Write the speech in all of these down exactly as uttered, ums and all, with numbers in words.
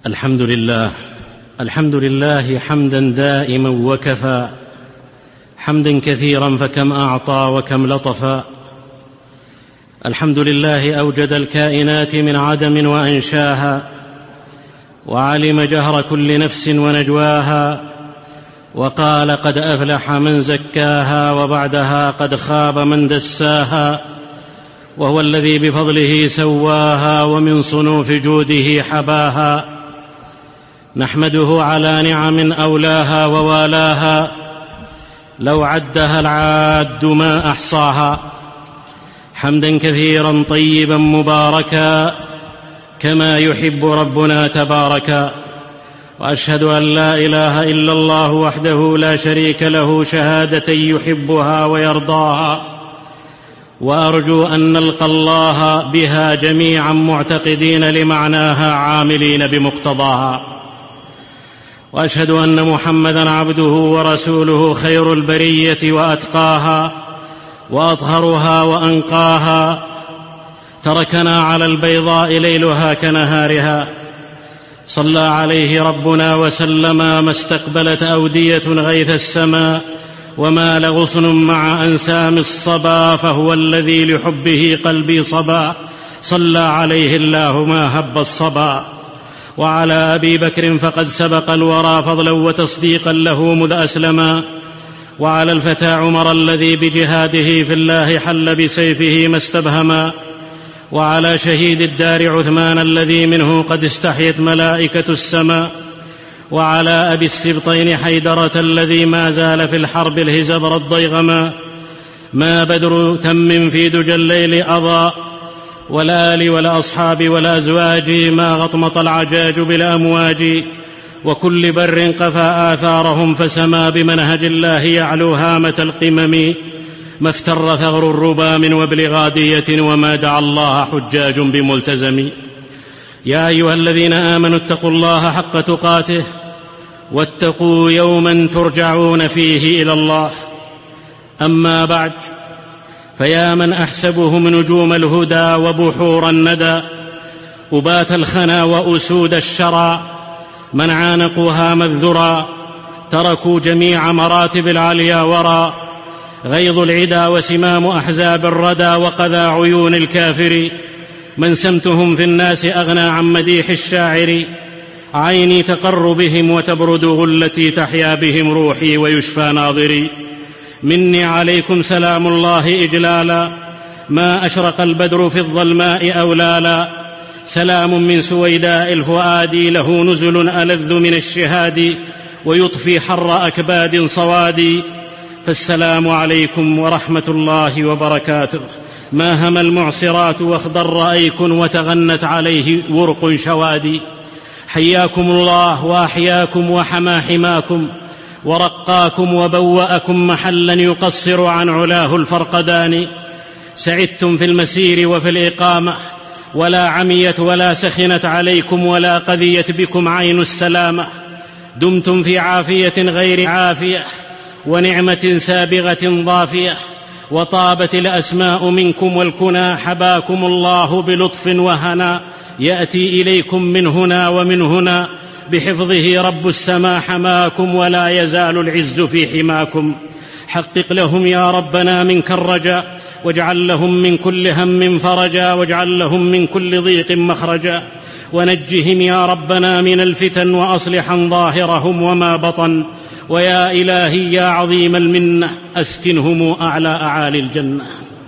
الحمد لله الحمد لله حمدا دائما وكفى، حمدا كثيرا فكم أعطى وكم لطفا. الحمد لله أوجد الكائنات من عدم وأنشاها، وعلم جهر كل نفس ونجواها، وقال قد أفلح من زكاها وبعدها قد خاب من دساها. وهو الذي بفضله سواها ومن صنوف جوده حباها. نحمده على نعم أولاها ووالاها، لو عدها العاد ما أحصاها. حمدا كثيرا طيبا مباركا كما يحب ربنا تباركا. وأشهد أن لا إله إلا الله وحده لا شريك له شهادة يحبها ويرضاها، وأرجو أن نلقى الله بها جميعا معتقدين لمعناها عاملين بمقتضاها. وأشهد أن محمدا عبده ورسوله خير البرية وأتقاها وأطهرها وأنقاها. تركنا على البيضاء ليلها كنهارها، صلى عليه ربنا وسلم ما استقبلت أودية غيث السماء ومال غصن مع أنسام الصبا، فهو الذي لحبه قلبي صبا، صلى عليه الله ما هب الصبا. وعلى أبي بكر فقد سبق الورى فضلا وتصديقا له مذ أسلما، وعلى الفتى عمر الذي بجهاده في الله حل بسيفه ما استبهما، وعلى شهيد الدار عثمان الذي منه قد استحيت ملائكة السماء، وعلى أبي السبطين حيدرة الذي ما زال في الحرب الهزبر الضيغما. ما بدر تم في دجى الليل أضاء، والآل والأصحاب والأزواج ما غطمط العجاج بالأمواج، وكل بر قفى آثارهم فسما بمنهج الله يعلو هامة القمم. ما افتر ثغر الربا من وبل غادية، وما دعا الله حجاج بملتزم. يا أيها الذين آمنوا اتقوا الله حق تقاته، واتقوا يوما ترجعون فيه إلى الله. أما بعد، فيا من أحسبهم نجوم الهدى وبحور الندى، أبات الخنا وأسود الشرى، من عانقوا هام الذرى، تركوا جميع مراتب العليا ورى. غيظ العدا وسمام أحزاب الردى، وقذى عيون الكافر، من سمتهم في الناس أغنى عن مديح الشاعر. عيني تقر بهم وتبرد غلتي، تحيا بهم روحي ويشفى ناظري. مني عليكم سلام الله إجلالا، ما أشرق البدر في الظلماء أولالا. سلام من سويداء الفؤاد، له نزل ألذ من الشهاد، ويطفي حر أكباد صواد. فالسلام عليكم ورحمة الله وبركاته. ما هم المعصرات واخضر أيك، وتغنت عليه ورق شوادي. حياكم الله وأحياكم وحمى حماكم، ورقاكم وبوأكم محلا يقصر عن علاه الفرقدان. سعدتم في المسير وفي الإقامة، ولا عميت ولا سخنت عليكم، ولا قذيت بكم عين السلامة. دمتم في عافية غير عافية، ونعمة سابغة ضافية، وطابت الأسماء منكم والكنى. حباكم الله بلطف وهنا، يأتي إليكم من هنا ومن هنا، بحفظه رب السماء حماكم، ولا يزال العز في حماكم. حقق لهم يا ربنا منك الرجاء، واجعل لهم من كل هم فرجا، واجعل لهم من كل ضيق مخرجا. ونجهم يا ربنا من الفتن، وأصلحا ظاهرهم وما بطن. ويا إلهي يا عظيم المنة، أسكنهم أعلى أعالي الجنة.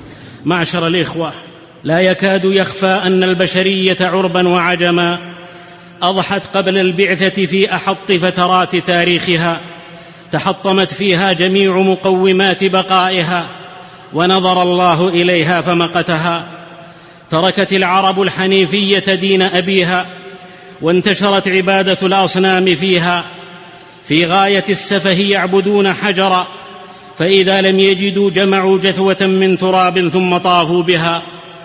معشر الإخوة، لا يكاد يخفى أن البشرية عربا وعجما أضحت قبل البعثة في أحط فترات تاريخها، تحطمت فيها جميع مقومات بقائها، ونظر الله إليها فمقتها. تركت العرب الحنيفية دين أبيها، وانتشرت عبادة الأصنام فيها. في غاية السفه يعبدون حجرا، فإذا لم يجدوا جمعوا جثوة من تراب ثم طافوا بها.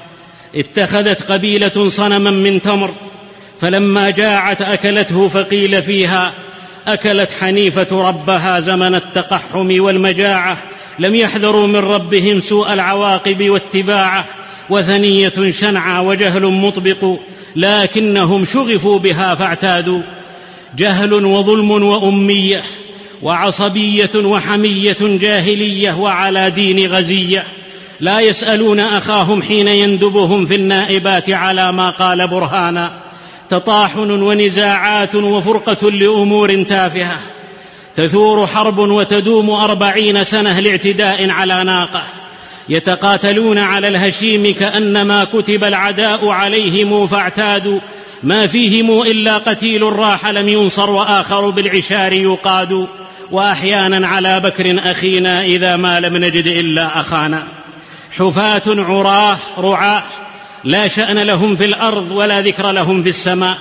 اتخذت قبيلة صنما من تمر، فلما جاعت أكلته، فقيل فيها أكلت حنيفة ربها زمن التقحم والمجاعة. لم يحذروا من ربهم سوء العواقب واتباعه. وثنية شنعى وجهل مطبق، لكنهم شغفوا بها فاعتادوا. جهل وظلم وأمية وعصبية وحمية جاهلية وعلى دين غزية، لا يسألون أخاهم حين يندبهم في النائبات على ما قال برهانا. تطاحن ونزاعات وفرقة لأمور تافهة، تثور حرب وتدوم أربعين سنة لاعتداء على ناقة، يتقاتلون على الهشيم كأنما كتب العداء عليهم فاعتادوا، ما فيهم إلا قتيل راح لم ينصر وآخر بالعشار يقاد، وأحيانا على بكر أخينا إذا ما لم نجد إلا أخانا. حفاة عراه رعاة لا شأن لهم في الأرض ولا ذكر لهم في السماء.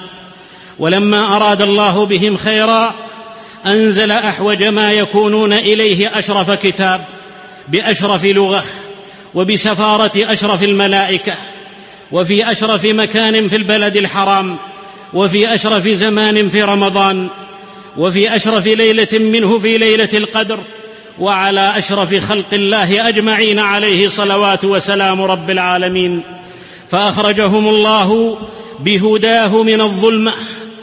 ولما أراد الله بهم خيرا أنزل أحوج ما يكونون إليه أشرف كتاب بأشرف لغة وبسفارة أشرف الملائكة وفي أشرف مكان في البلد الحرام وفي أشرف زمان في رمضان وفي أشرف ليلة منه في ليلة القدر وعلى أشرف خلق الله أجمعين عليه صلوات وسلام رب العالمين. فأخرجهم الله بهداه من الظلمة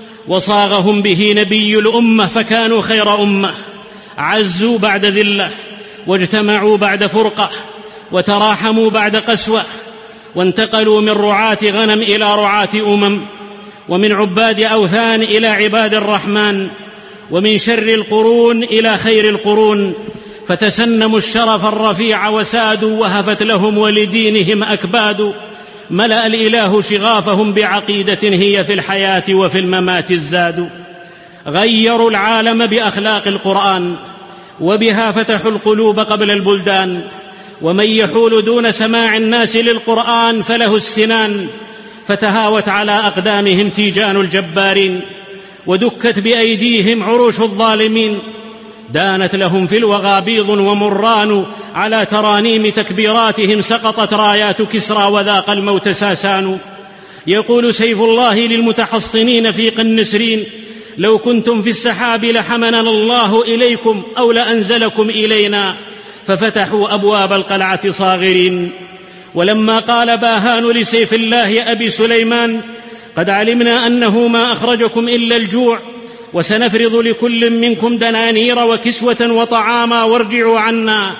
وصاغهم به نبي الأمة فكانوا خير أمة، عزوا بعد ذلة واجتمعوا بعد فرقة وتراحموا بعد قسوة، وانتقلوا من رعاة غنم إلى رعاة أمم، ومن عباد أوثان إلى عباد الرحمن، ومن شر القرون إلى خير القرون، فتسنموا الشرف الرفيع وسادوا وهفت لهم ولدينهم أكباد. ملأ الإله شغافهم بعقيدة هي في الحياة وفي الممات الزاد. غيروا العالم بأخلاق القرآن وبها فتحوا القلوب قبل البلدان، ومن يحول دون سماع الناس للقرآن فله السنان، فتهاوت على أقدامهم تيجان الجبارين ودكت بأيديهم عروش الظالمين. دانت لهم في الوغى بيض ومران، على ترانيم تكبيراتهم سقطت رايات كسرى وذاق الموت ساسان. يقول سيف الله للمتحصنين في قنسرين: لو كنتم في السحاب لحملنا الله إليكم أو لأنزلكم إلينا، ففتحوا أبواب القلعة صاغرين. ولما قال باهان لسيف الله أبي سليمان: قد علمنا أنه ما أخرجكم إلا الجوع، وسنفرض لكل منكم دنانير وكسوة وطعاما وارجعوا عنا،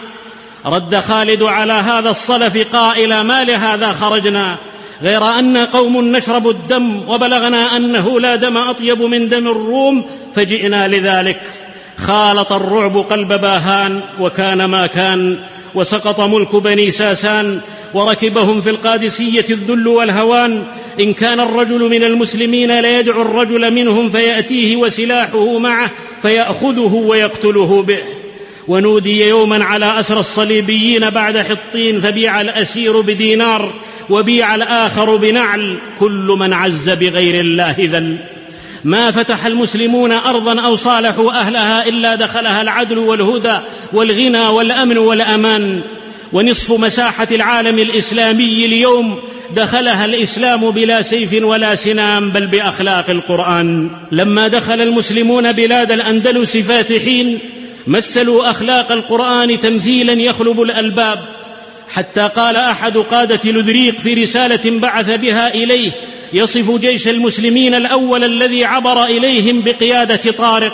رد خالد على هذا الصلف قائلا: ما لهذا خرجنا غير أن قوم نشرب الدم، وبلغنا أنه لا دم أطيب من دم الروم فجئنا لذلك. خالط الرعب قلب باهان وكان ما كان، وسقط ملك بني ساسان، وركبهم في القادسية الذل والهوان. إن كان الرجل من المسلمين ليدعو الرجل منهم فيأتيه وسلاحه معه فيأخذه ويقتله به. ونودي يوما على أسر الصليبيين بعد حطين، فبيع الأسير بدينار وبيع الآخر بنعل، كل من عز بغير الله ذل. ما فتح المسلمون أرضا أو صالحوا أهلها إلا دخلها العدل والهدى والغنى والأمن والأمان. ونصف مساحة العالم الإسلامي اليوم دخلها الإسلام بلا سيف ولا سنام، بل بأخلاق القرآن. لما دخل المسلمون بلاد الأندلس فاتحين مثلوا أخلاق القرآن تمثيلا يخلب الألباب، حتى قال أحد قادة لذريق في رسالة بعث بها إليه يصف جيش المسلمين الأول الذي عبر إليهم بقيادة طارق: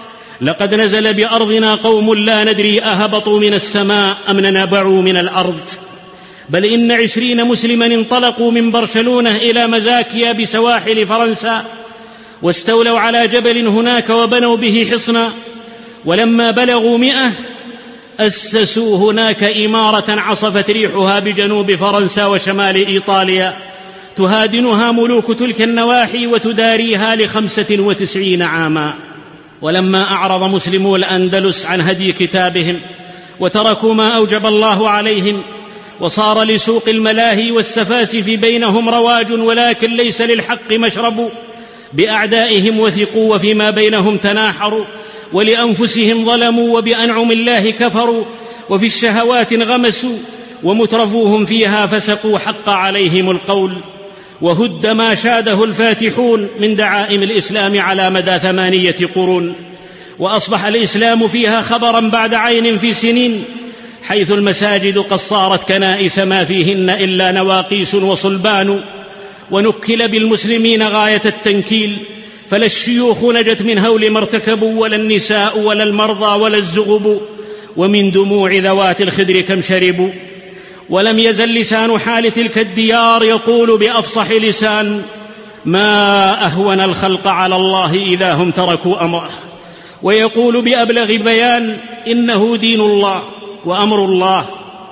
لقد نزل بأرضنا قوم لا ندري أهبطوا من السماء أم نبعوا من الأرض، بل إن عشرين مسلما انطلقوا من برشلونة إلى مزاكيا بسواحل فرنسا، واستولوا على جبل هناك وبنوا به حصنا، ولما بلغوا مئة أسسوا هناك إمارة عصفت ريحها بجنوب فرنسا وشمال إيطاليا، تهادنها ملوك تلك النواحي وتداريها لخمسة وتسعين عاما. ولما أعرض مسلمو الأندلس عن هدي كتابهم وتركوا ما أوجب الله عليهم، وصار لسوق الملاهي والسفاسف بينهم رواج، ولكن ليس للحق مشرب، بأعدائهم وثقوا وفيما بينهم تناحروا، ولأنفسهم ظلموا وبأنعم الله كفروا، وفي الشهوات انغمسوا، ومترفوهم فيها فسقوا، حق عليهم القول. وهد ما شاده الفاتحون من دعائم الإسلام على مدى ثمانية قرون، وأصبح الإسلام فيها خبرا بعد عين في سنين، حيث المساجد قد صارت كنائس ما فيهن إلا نواقيس وصلبان، ونكل بالمسلمين غاية التنكيل، فلا الشيوخ نجت من هول ما ارتكبوا، ولا النساء ولا المرضى ولا الزغب، ومن دموع ذوات الخدر كم شربوا. ولم يزل لسان حال تلك الديار يقول بأفصح لسان: ما أهون الخلق على الله إذا هم تركوا أمره. ويقول بأبلغ بيان: إنه دين الله وأمر الله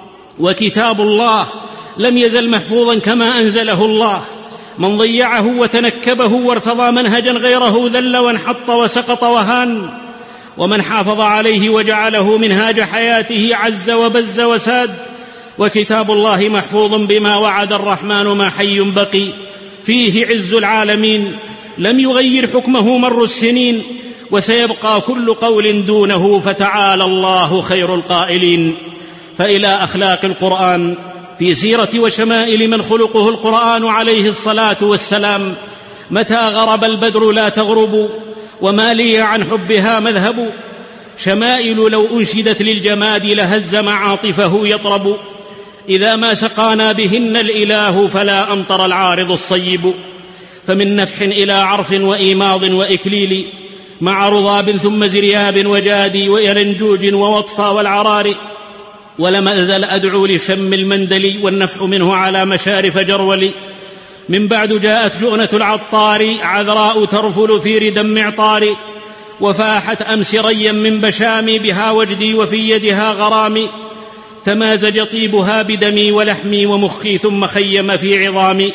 وكتاب الله لم يزل محفوظا كما أنزله الله. من ضيعه وتنكبه وارتضى منهجا غيره ذل وانحط وسقط وهان، ومن حافظ عليه وجعله منهاج حياته عز وبز وساد. وكتاب الله محفوظ بما وعد الرحمن ما حي بقي، فيه عز العالمين لم يغير حكمه مر السنين، وسيبقى كل قول دونه فتعالى الله خير القائلين. فإلى أخلاق القرآن في سيرة وشمائل من خلقه القرآن عليه الصلاة والسلام: متى غرب البدر لا تغرب، وما لي عن حبها مذهب. شمائل لو أنشدت للجماد لهز معاطفه يطرب، إذا ما سقانا بهن الإله فلا أمطر العارض الصيب. فمن نفح إلى عرف وإيماض وإكليل، مع رضاب ثم زرياب وجادي ويرنجوج ووطفى والعرار. ولم أزل أدعو لشم المندل والنفح منه على مشارف جرول. من بعد جاءت جؤنة العطار عذراء ترفل في ردم معطار، وفاحت أمس ريا من بشامي بها وجدي وفي يدها غرامي. تمازج طيبها بدمي ولحمي ومخي ثم خيم في عظامي.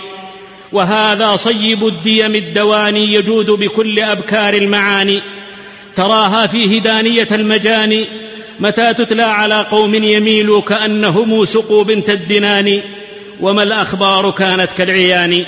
وهذا صيب الديم الدواني يجود بكل أبكار المعاني، تراها فيه دانية المجاني متى تتلى على قوم يميل كأنهم سقوا بنت الدنان، وما الأخبار كانت كالعيان.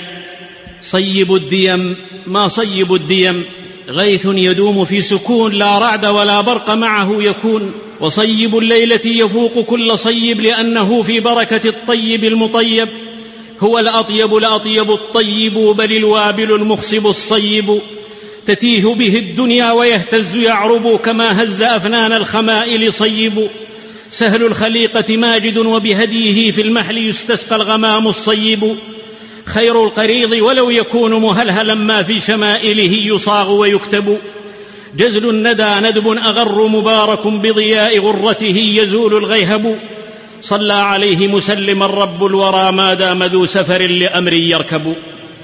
صيب الديم ما صيب الديم، غيث يدوم في سكون لا رعد ولا برق معه يكون. وصيب الليلة يفوق كل صيب لأنه في بركة الطيب المطيب، هو الأطيب الأطيب الطيب بل الوابل المخصب الصيب. تتيه به الدنيا ويهتز يعرب كما هز أفنان الخمائل صيب. سهل الخليقة ماجد وبهديه في المحل يستسقى الغمام الصيب. خير القريض ولو يكون مهلهلا ما في شمائله يصاغ ويكتب. جزل الندى ندب أغر مبارك بضياء غرته يزول الغيهب. صلى عليه مسلما رب الورى ما دام ذو سفر لأمر يركب.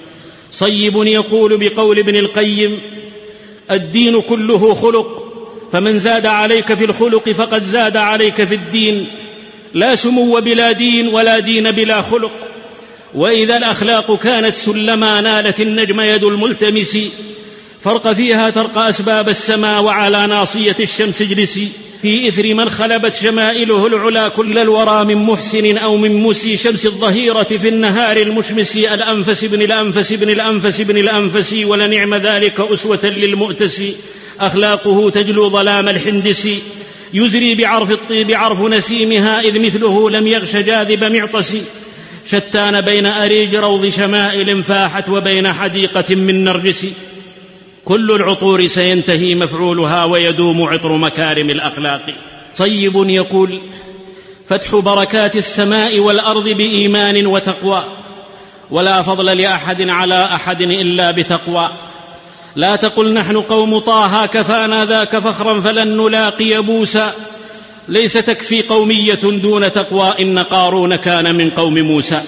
صيب يقول بقول ابن القيم: الدين كله خلق، فمن زاد عليك في الخلق فقد زاد عليك في الدين. لا سمو بلا دين ولا دين بلا خلق. وإذا الأخلاق كانت سلما نالت النجم يد الملتمس، فرق فيها ترقى أسباب السماء وعلى ناصية الشمس اجلسي. في إثر من خلبت شمائله العلا كل الورى من محسن أو من مسي شمس الظهيرة في النهار المشمس. الأنفس بن الأنفس بن الأنفس بن الأنفس ولنعم ذلك أسوة للمؤتس. أخلاقه تجلو ظلام الحندس، يزري بعرف الطيب عرف نسيمها، إذ مثله لم يغش جاذب معطس. شتان بين أريج روض شمائل فاحت وبين حديقة من نرجس. كل العطور سينتهي مفعولها ويدوم عطر مكارم الأخلاق. صيب يقول: فتح بركات السماء والأرض بإيمان وتقوى، ولا فضل لأحد على أحد إلا بتقوى. لا تقل نحن قوم طه كفانا ذاك فخرا فلن نلاقي بوسى. ليس تكفي قومية دون تقوى، إن قارون كان من قوم موسى.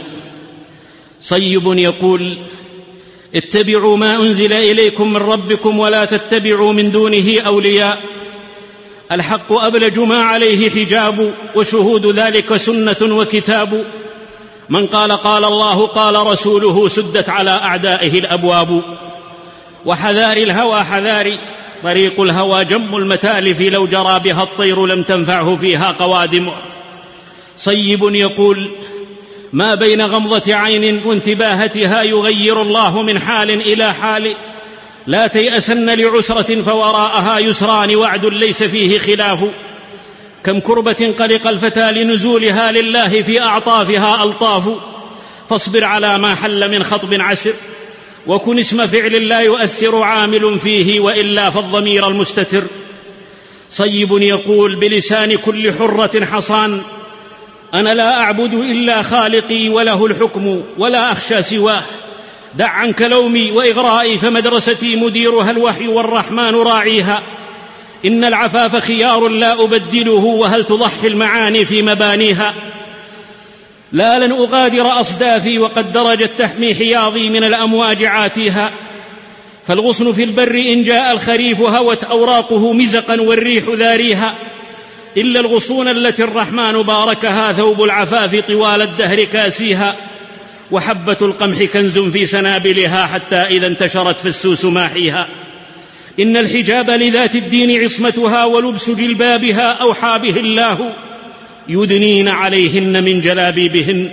صيب يقول: اتبعوا ما أنزل إليكم من ربكم ولا تتبعوا من دونه أولياء. الحق أبلج ما عليه حجاب، وشهود ذلك سنة وكتاب. من قال قال الله قال رسوله سدت على أعدائه الأبواب. وحذار الهوى حذاري، طريق الهوى جم المتالف، لو جرى بها الطير لم تنفعه فيها قوادم. صيب يقول: ما بين غمضة عين وانتباهتها يغير الله من حال إلى حال. لا تيأسن لعسرة فوراءها يسران وعد ليس فيه خلاف. كم كربة قلق الفتى لنزولها، لله في أعطافها ألطاف. فاصبر على ما حل من خطب عسر، وكن اسم فعل لا يؤثر عامل فيه، وإلا فالضمير المستتر. صيب يقول بلسان كل حرة حصان: أنا لا أعبد إلا خالقي وله الحكم ولا أخشى سواه. دع عنك لومي وإغرائي، فمدرستي مديرها الوحي والرحمن راعيها. إن العفاف خيار لا أبدله، وهل تضحي المعاني في مبانيها. لا لن أغادر أصدافي وقد درجت تحمي حياضي من الأمواج عاتيها. فالغصن في البر إن جاء الخريف هوت أوراقه مزقا والريح ذاريها، إلا الغصون التي الرحمن باركها ثوب العفاف طوال الدهر كاسيها. وحبة القمح كنز في سنابلها حتى إذا انتشرت فالسوس ماحيها. إن الحجاب لذات الدين عصمتها، ولبس جلبابها أوحى به الله، يدنين عليهن من جلابيبهن.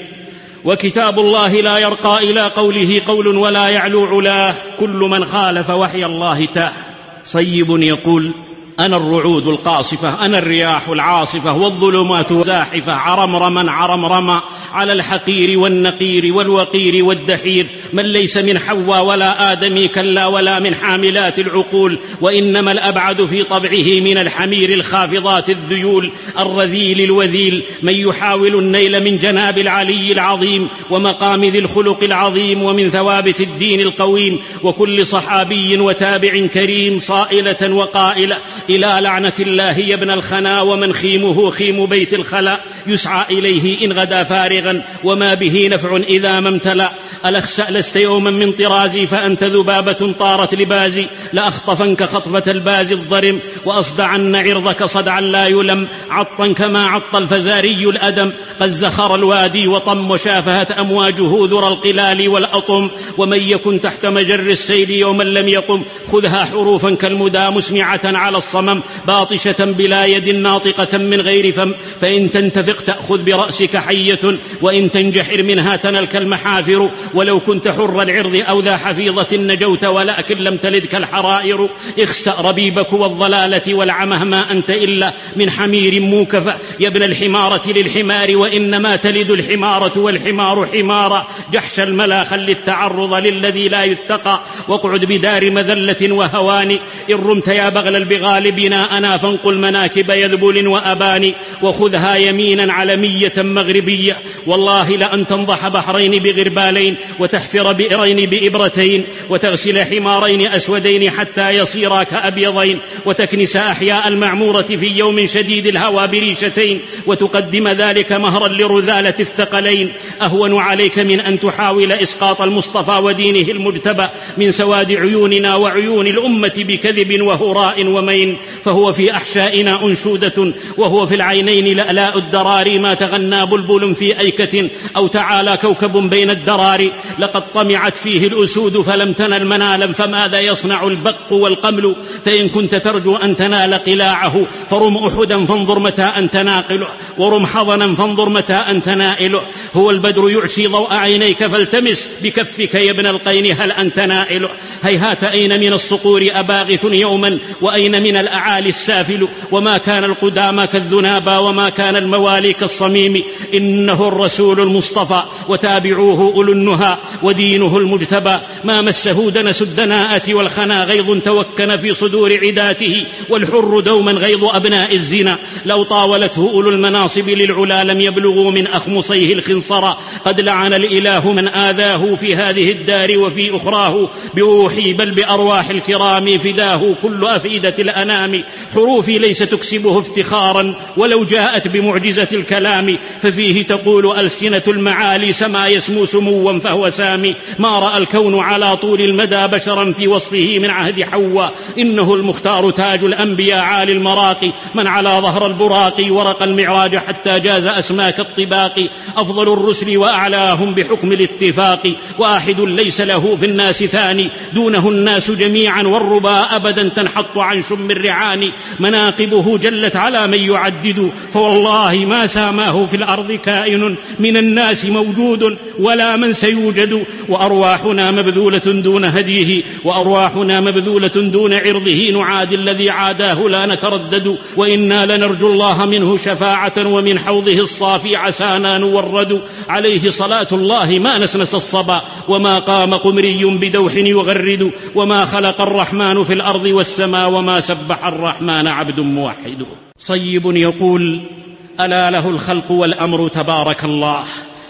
وكتاب الله لا يرقى إلى قوله قول ولا يعلو علاه، كل من خالف وحي الله تاه. صيب يقول: أنا الرعود القاصفة، أنا الرياح العاصفة، والظلمات زاحفة، عرمرما عرمرما على الحقير والنقير والوقير والدحير. من ليس من حواء ولا آدمي كلا، ولا من حاملات العقول، وإنما الأبعد في طبعه من الحمير الخافضات الذيول الرذيل الوذيل. من يحاول النيل من جناب العلي العظيم، ومقام ذي الخلق العظيم، ومن ثوابت الدين القويم، وكل صحابي وتابع كريم، صائلة وقائلة إلى لعنة الله يا ابن الخنا. ومن خيمه خيم بيت الخلاء، يسعى إليه إن غدا فارغا، وما به نفع إذا ما امتلأ. ألخسأ لست يوما من طرازي، فأنت ذبابة طارت لبازي. لأخطفنك خطفة الباز الضرم، وأصدعن عرضك صدعا لا يلم. عطا كما عط الفزاري الأدم، قد زخر الوادي وطم، وشافهت أمواجه ذر القلال والأطم. ومن يكن تحت مجر السيل يوما لم يقم، خذها حروفا كالمدى مسمعة على الصمم، باطشة بلا يد ناطقة من غير فم. فإن تنتفق تأخذ برأسك حية، وإن تنجحر منها تنلك المحافر. ولو كنت حر العرض أو ذا حفيظة نجوت، ولكن لم تلدك الحرائر. اخسأ ربيبك والضلالة والعمه، ما أنت إلا من حمير موكفة. يا ابن الحمارة للحمار، وإنما تلد الحمارة والحمار حمارا. جحش الملا خل التعرض للذي لا يتقى، واقعد بدار مذلة وهوان. إن رمت يا بغل البغال بناءنا، فانقل مناكب يذبل وأباني. وخذها يمينا علمية مغربية، والله لأن تنضح بحرين بغربالين، وتحفر بئرين بإبرتين، وتغسل حمارين أسودين حتى يصيرا كأبيضين، وتكنس أحياء المعمورة في يوم شديد الهوى بريشتين، وتقدم ذلك مهرا لرذالة الثقلين. أهون عليك من أن تحاول إسقاط المصطفى ودينه المجتبى من سواد عيوننا وعيون الأمة بكذب وهراء ومين. فهو في أحشائنا أنشودة، وهو في العينين لألاء الدرار. ما تغنى بلبل في أيكة، أو تعالى كوكب بين الدرار. لقد طمعت فيه الأسود فلم تنل منالا، فماذا يصنع البق والقمل. فإن كنت ترجو أن تنال قلاعه، فرم أحدا فانظر متى أنت ناقله، ورم حضنا فانظر متى أنت نائله. هو البدر يعشي ضوء عينيك، فالتمس بكفك يا ابن القين هل أنت نائله. هيهات أين من الصقور أباغث يوما، وأين من الأعالي السافل. وما كان القدامى كالذنابى، وما كان الموالي كالصميم. إنه الرسول المصطفى، وتابعوه أولو النهى، ودينه المجتبى. ما مسه دنس الدناءة والخنا، غيظ توكن في صدور عداته، والحر دوما غيظ أبناء الزنا. لو طاولته أولو المناصب للعلا، لم يبلغوا من أخمصيه الخنصر. قد لعن الإله من آذاه في هذه الدار وفي أخراه، بروحي بل بأرواح الكرام فداه كل أفئدة الأنام. حروفي ليس تكسبه افتخارا، ولو جاءت بمعجزة الكلام، ففيه تقول ألسنة المعالي سما يسمو سموا فهو سامي. ما رأى الكون على طول المدى بشرا في وصفه من عهد حواء. إنه المختار تاج الأنبياء عالي المراقي، من على ظهر البراق ورق المعراج حتى جاز أسماك الطباق. أفضل الرسل وأعلاهم بحكم الاتفاق، واحد ليس له في الناس ثاني، دونه الناس جميعا والربا أبدا تنحط عن شم الرعان. مناقبه جلت على من يعدد، فوالله ما ساماه في الأرض كائن من الناس موجود، ولا من سيوجد. وأرواحنا مبذولة دون هديه، وأرواحنا مبذولة دون عرضه. نعادي الذي عاداه لا نتردد، وإنا لنرجو الله منه شفاعة، ومن حوضه الصافي عسانا نورد. عليه صلاة الله ما نسنس الصبا، وما قام قمري بدوح يغرد. وما خلق الرحمن في الأرض والسماء، وما سبح الرحمن عبد موحد. صيب يقول: ألا له الخلق والأمر تبارك الله،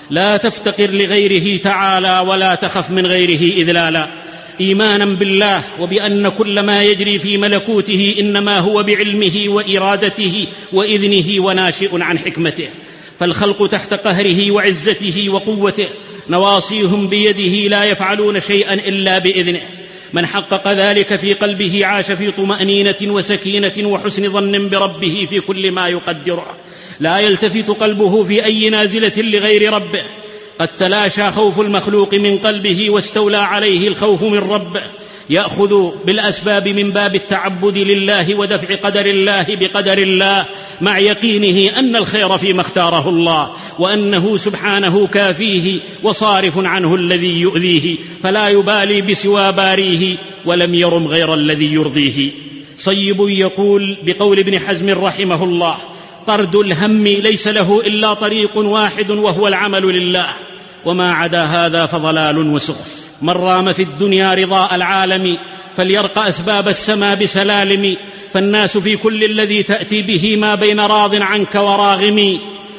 لا تفتقر لغيره تعالى ولا تخف من غيره إذلالا، إيمانا بالله وبأن كل ما يجري في ملكوته إنما هو بعلمه وإرادته وإذنه وناشئ عن حكمته، فالخلق تحت قهره وعزته وقوته، نواصيهم بيده لا يفعلون شيئا إلا بإذنه. من حقق ذلك في قلبه عاش في طمأنينة وسكينة وحسن ظن بربه في كل ما يقدره، لا يلتفت قلبه في أي نازلة لغير ربه. قد تلاشى خوف المخلوق من قلبه واستولى عليه الخوف من ربه، يأخذ بالأسباب من باب التعبد لله ودفع قدر الله بقدر الله، مع يقينه أن الخير فيما اختاره الله، وأنه سبحانه كافيه وصارف عنه الذي يؤذيه، فلا يبالي بسوى باريه ولم يرم غير الذي يرضيه. صيب يقول بقول ابن حزم رحمه الله: طرد الهم ليس له إلا طريق واحد وهو العمل لله، وما عدا هذا فضلال وسخف. من رام في الدنيا رضاء العالم فليرق أسباب السما بسلالم، فالناس في كل الذي تأتي به ما بين راض عنك وراغم،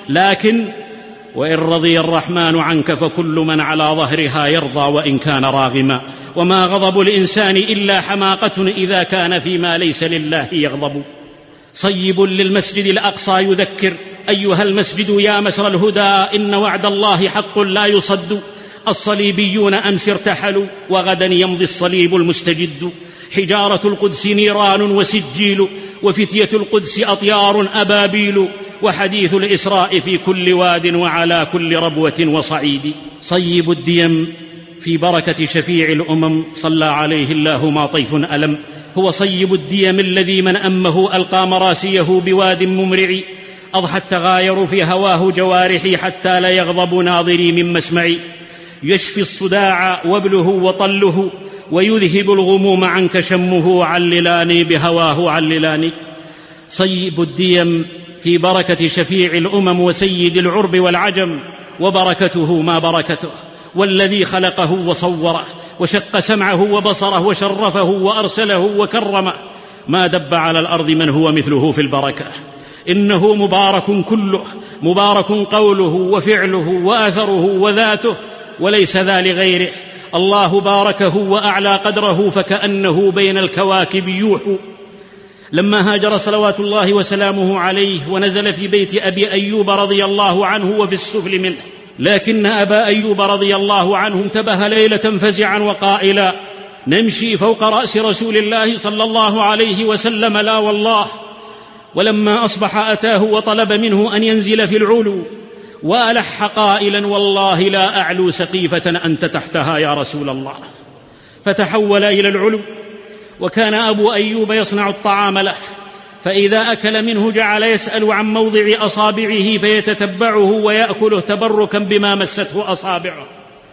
لكن وإن رضي الرحمن عنك فكل من على ظهرها يرضى وإن كان راغما، وما غضب الإنسان إلا حماقة إذا كان فيما ليس لله يغضب. صيب للمسجد الأقصى يذكر: أيها المسجد يا مسر الهدى، إن وعد الله حق لا يصد، الصليبيون أمس ارتحلوا وغدا يمضي الصليب المستجد، حجارة القدس نيران وسجيل، وفتية القدس أطيار أبابيل، وحديث الإسراء في كل واد وعلى كل ربوة وصعيد. صيب الديم في بركة شفيع الأمم صلى عليه الله ما طيف ألم، هو صيب الديم الذي من أمه ألقى مراسيه بواد ممرع، أضحت تغاير في هواه جوارحي حتى لا يغضب ناظري من مسمعي، يشفي الصداع وابله وطله، ويذهب الغموم عنك شمه، عللاني بهواه عللاني. صيب الديم في بركة شفيع الأمم وسيد العرب والعجم، وبركته ما بركته، والذي خلقه وصوره وشق سمعه وبصره وشرفه وأرسله وكرمه، ما دب على الأرض من هو مثله في البركة. إنه مبارك كله، مبارك قوله وفعله وأثره وذاته، وليس ذا لغيره. الله باركه وأعلى قدره فكأنه بين الكواكب يوحو. لما هاجر صلوات الله وسلامه عليه ونزل في بيت أبي أيوب رضي الله عنه وفي السفل منه، لكن أبا أيوب رضي الله عنه انتبه ليلة فزعا وقائلا: نمشي فوق رأس رسول الله صلى الله عليه وسلم لا والله. ولما أصبح أتاه وطلب منه أن ينزل في العلو، وألح قائلا: والله لا أعلو سقيفة أنت تحتها يا رسول الله. فتحول إلى العلو، وكان أبو أيوب يصنع الطعام له، فإذا أكل منه جعل يسأل عن موضع أصابعه فيتتبعه ويأكله تبركا بما مسته أصابعه.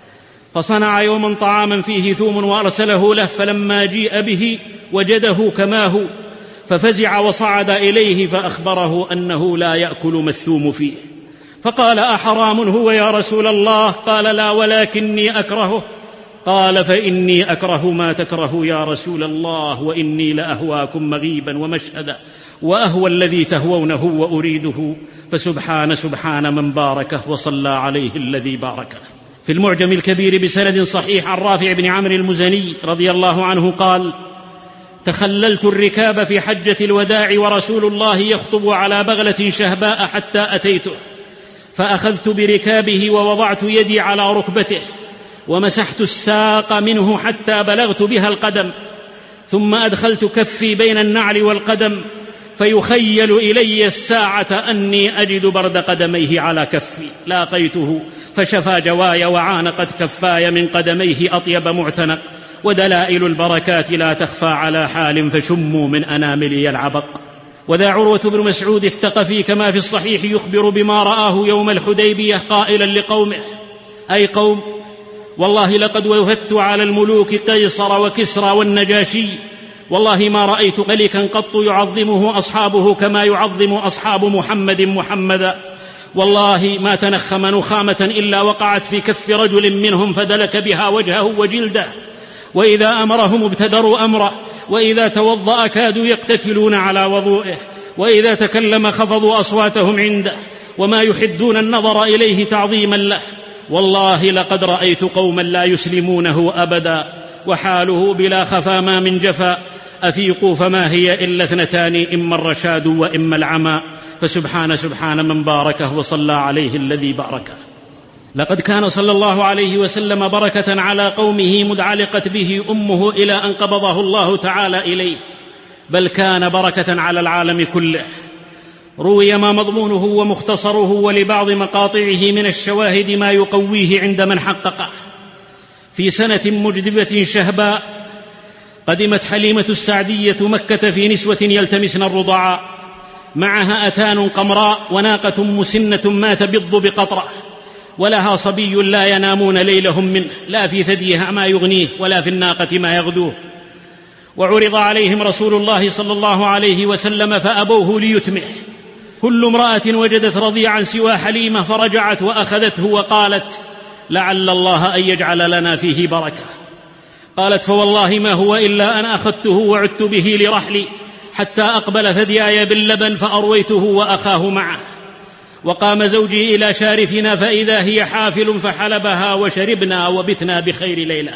فصنع يوما طعاما فيه ثوم وأرسله له، فلما جيء به وجده كما هو، ففزع وصعد إليه فأخبره أنه لا يأكل ما الثوم فيه، فقال: أحرام هو يا رسول الله؟ قال: لا ولكني أكرهه. قال: فإني أكره ما تكره يا رسول الله، وإني لأهواكم مغيبا ومشهدا، وأهوى الذي تهوونه وأريده، فسبحان سبحان من باركه وصلى عليه الذي باركه. في المعجم الكبير بسند صحيح عن رافع بن عمرو المزني رضي الله عنه قال: تخللت الركاب في حجة الوداع ورسول الله يخطب على بغلة شهباء حتى أتيته، فأخذت بركابه ووضعت يدي على ركبته، ومسحت الساق منه حتى بلغت بها القدم، ثم أدخلت كفي بين النعل والقدم، فيخيل إلي الساعة أني أجد برد قدميه على كفي، لاقيته فشفى جواي وعانقت كفاي من قدميه أطيب معتنق، ودلائل البركات لا تخفى على حال، فشموا من أناملي العبق. وذا عروة بن مسعود الثقفي كما في الصحيح يخبر بما رآه يوم الحديبية قائلا لقومه: أي قوم، والله لقد وفدت على الملوك قيصر وكسرى والنجاشي، والله ما رأيت ملكا قط يعظمه أصحابه كما يعظم أصحاب محمد محمدا، والله ما تنخم نخامة إلا وقعت في كف رجل منهم فدلك بها وجهه وجلده، وإذا أمرهم ابتدروا أمره، وإذا توضأ كادوا يقتتلون على وضوئه، وإذا تكلم خفضوا أصواتهم عنده، وما يحدون النظر إليه تعظيما له، والله لقد رأيت قوما لا يسلمونه أبدا وحاله بلا خفا ما من جفا، أفيقوا فما هي إلا اثنتان، إما الرشاد وإما العمى، فسبحان سبحان من باركه وصلى عليه الذي باركه. لقد كان صلى الله عليه وسلم بركة على قومه مذ علقت به أمه إلى أن قبضه الله تعالى إليه، بل كان بركة على العالم كله. روي ما مضمونه ومختصره ولبعض مقاطعه من الشواهد ما يقويه عند من حققه. في سنة مجدبة شهباء قدمت حليمة السعدية مكة في نسوة يلتمسن الرضعاء، معها أتان قمراء وناقة مسنة ما تبض بقطرة، ولها صبي لا ينامون ليلهم منه، لا في ثديها ما يغنيه ولا في الناقة ما يغدوه. وعرض عليهم رسول الله صلى الله عليه وسلم فأبوه ليتمه. كل امرأة وجدت رضيعا سوى حليمة فرجعت وأخذته وقالت: لعل الله أن يجعل لنا فيه بركة. قالت: فوالله ما هو إلا أن أخذته وعدت به لرحلي حتى أقبل ثدياي باللبن فأرويته وأخاه معه. وقام زوجي إلى شارفنا فإذا هي حافل فحلبها وشربنا وبتنا بخير ليلة.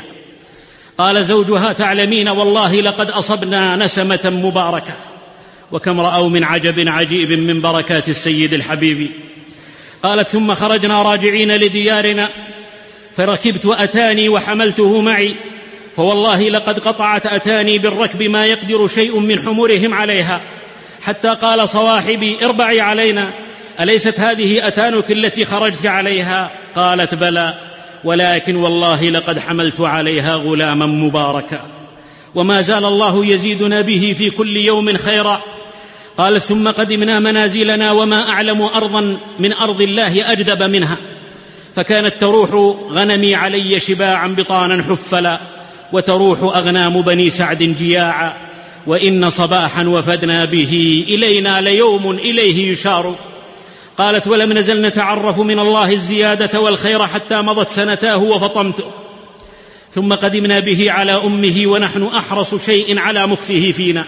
قال زوجها: تعلمين والله لقد أصبنا نسمة مباركة. وكم رأوا من عجب عجيب من بركات السيد الحبيب. قالت: ثم خرجنا راجعين لديارنا فركبت أتاني وحملته معي، فوالله لقد قطعت أتاني بالركب ما يقدر شيء من حمرهم عليها، حتى قال صواحبي: اربعي علينا، أليست هذه أتانك التي خرجت عليها؟ قالت: بلى، ولكن والله لقد حملت عليها غلاما مباركا، وما زال الله يزيدنا به في كل يوم خيرا. قالت: ثم قدمنا منازلنا وما أعلم أرضا من أرض الله أجدب منها، فكانت تروح غنمي علي شباعا بطانا حفلا، وتروح أغنام بني سعد جياعا، وإن صباحا وفدنا به إلينا ليوم إليه يشار. قالت: ولم نزل نتعرف من الله الزيادة والخير حتى مضت سنتاه وفطمته. ثم قدمنا به على أمه ونحن أحرص شيء على مكثه فينا،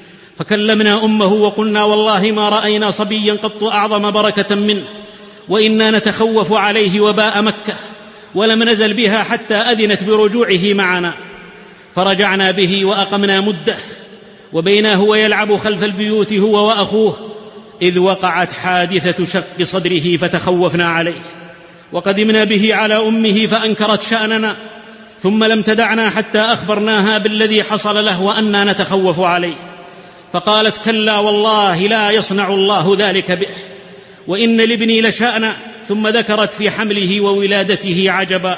فكلمنا أمه وقلنا: والله ما رأينا صبيا قط أعظم بركة منه، وإنا نتخوف عليه وباء مكة. ولم نزل بها حتى أذنت برجوعه معنا، فرجعنا به وأقمنا مدة، وبيناه ويلعب خلف البيوت هو وأخوه إذ وقعت حادثة شق صدره فتخوفنا عليه. وقدمنا به على أمه فأنكرت شأننا، ثم لم تدعنا حتى أخبرناها بالذي حصل له وأننا نتخوف عليه، فقالت: كلا والله لا يصنع الله ذلك به، وإن لابني لشأنا. ثم ذكرت في حمله وولادته عجبا.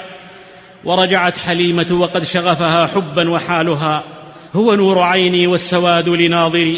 ورجعت حليمة وقد شغفها حبا، وحالها هو نور عيني والسواد لناظري،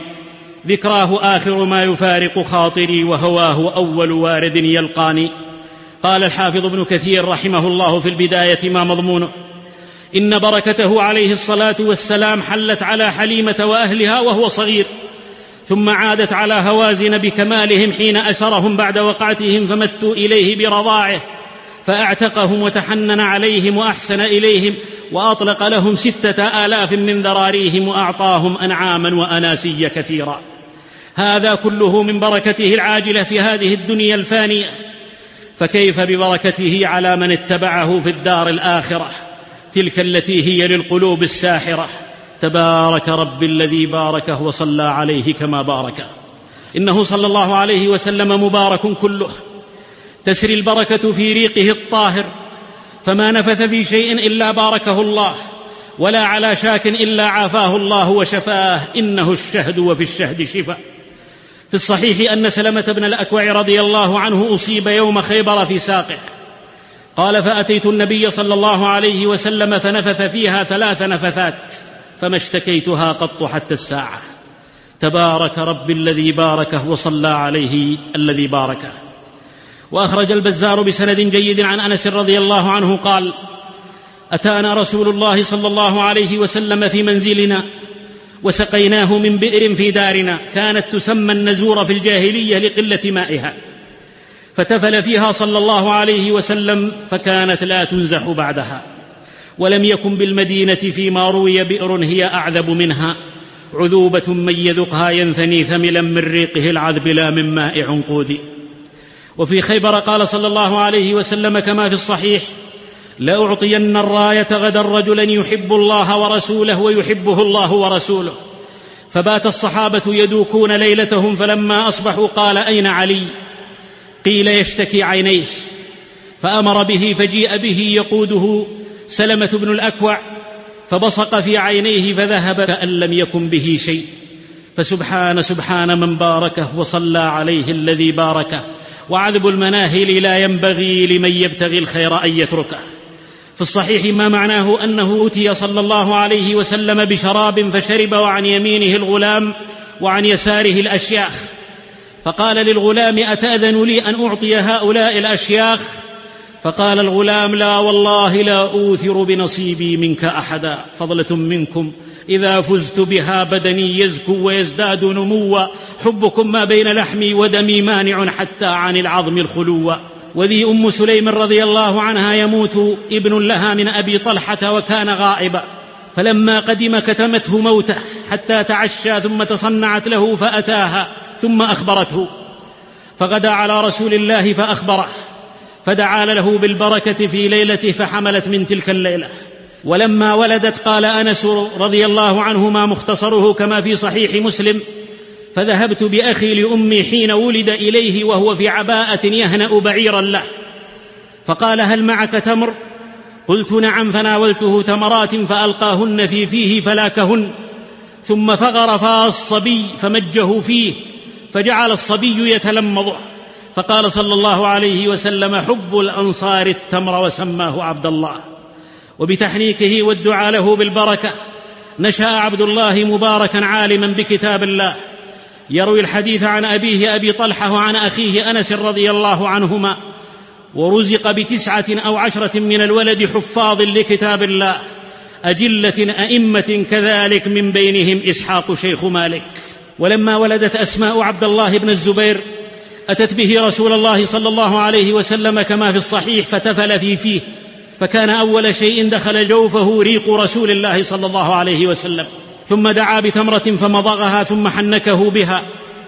ذكراه آخر ما يفارق خاطري، وهواه أول وارد يلقاني. قال الحافظ ابن كثير رحمه الله في البداية ما مضمونه: إن بركته عليه الصلاة والسلام حلت على حليمة وأهلها وهو صغير، ثم عادت على هوازن بكمالهم حين أسرهم بعد وقعتهم، فمتوا إليه برضاعه فأعتقهم وتحنن عليهم وأحسن إليهم، وأطلق لهم ستة آلاف من ذراريهم، وأعطاهم أنعاما وأناسيا كثيرا. هذا كله من بركته العاجلة في هذه الدنيا الفانية، فكيف ببركته على من اتبعه في الدار الآخرة، تلك التي هي للقلوب الساحرة. تبارك رب الذي باركه وصلى عليه كما باركه. إنه صلى الله عليه وسلم مبارك كله، تسري البركة في ريقه الطاهر، فما نفث في شيء إلا باركه الله، ولا على شاك إلا عافاه الله وشفاه، إنه الشهد وفي الشهد شفاء. في الصحيح أن سلمة بن الأكوع رضي الله عنه أصيب يوم خيبر في ساقه، قال: فأتيت النبي صلى الله عليه وسلم فنفث فيها ثلاث نفثات، فما اشتكيتها قط حتى الساعة. تبارك رب الذي باركه وصلى عليه الذي باركه. وأخرج البزار بسند جيد عن أنس رضي الله عنه قال: أتانا رسول الله صلى الله عليه وسلم في منزلنا، وسقيناه من بئر في دارنا، كانت تسمى النزور في الجاهلية لقلة مائها، فتفل فيها صلى الله عليه وسلم، فكانت لا تنزح بعدها. ولم يكن بالمدينة فيما روي بئر هي أعذب منها، عذوبة من يذقها ينثني ثملا من ريقه العذب لا من ماء عنقود. وفي خيبر قال صلى الله عليه وسلم كما في الصحيح: لأعطين الراية غدا رجلا يحب الله ورسوله ويحبه الله ورسوله. فبات الصحابة يدوكون ليلتهم، فلما أصبحوا قال: أين علي؟ قيل: يشتكي عينيه. فأمر به فجيء به يقوده سلمة بن الأكوع، فبصق في عينيه فذهب كأن لم يكن به شيء. فسبحان سبحان من باركه وصلى عليه الذي باركه، وعذب المناهل لا ينبغي لمن يبتغي الخير أن يتركه. في الصحيح ما معناه أنه أتي صلى الله عليه وسلم بشراب فشرب، وعن يمينه الغلام وعن يساره الأشياخ، فقال للغلام: أتأذن لي أن أعطي هؤلاء الأشياخ؟ فقال الغلام: لا والله لا أوثر بنصيبي منك أحدا، فضلة منكم إذا فزت بها بدني يزكو ويزداد نموا، حبكم ما بين لحمي ودمي مانع حتى عن العظم الخلوا. وذي أم سليم رضي الله عنها يموت ابن لها من أبي طلحة وكان غائبا، فلما قدم كتمته موته حتى تعشى، ثم تصنعت له فأتاها ثم أخبرته، فغدا على رسول الله فأخبره، فدعا له بالبركة في ليلته فحملت من تلك الليلة. ولما ولدت قال أنس رضي الله عنهما مختصره كما في صحيح مسلم: فذهبت بأخي لأمي حين ولد إليه وهو في عباءة يهنأ بعيرا له، فقال: هل معك تمر؟ قلت: نعم. فناولته تمرات فألقاهن في فيه فلاكهن، ثم فغر فاء الصبي فمجه فيه، فجعل الصبي يتلمضه. فقال صلى الله عليه وسلم: حب الأنصار التمر، وسماه عبد الله. وبتحنيكه والدعاء له بالبركة نشأ عبد الله مباركا عالما بكتاب الله، يروي الحديث عن أبيه أبي طلحة وعن أخيه أنس رضي الله عنهما، ورزق بتسعة أو عشرة من الولد حفاظ لكتاب الله، أجلة أئمة كذلك، من بينهم إسحاق شيخ مالك. ولما ولدت أسماء عبد الله بن الزبير أتت به رسول الله صلى الله عليه وسلم كما في الصحيح، فتفل في فيه، فكان أول شيء دخل جوفه ريق رسول الله صلى الله عليه وسلم، ثم دعا بتمرة فمضغها ثم حنكه بها،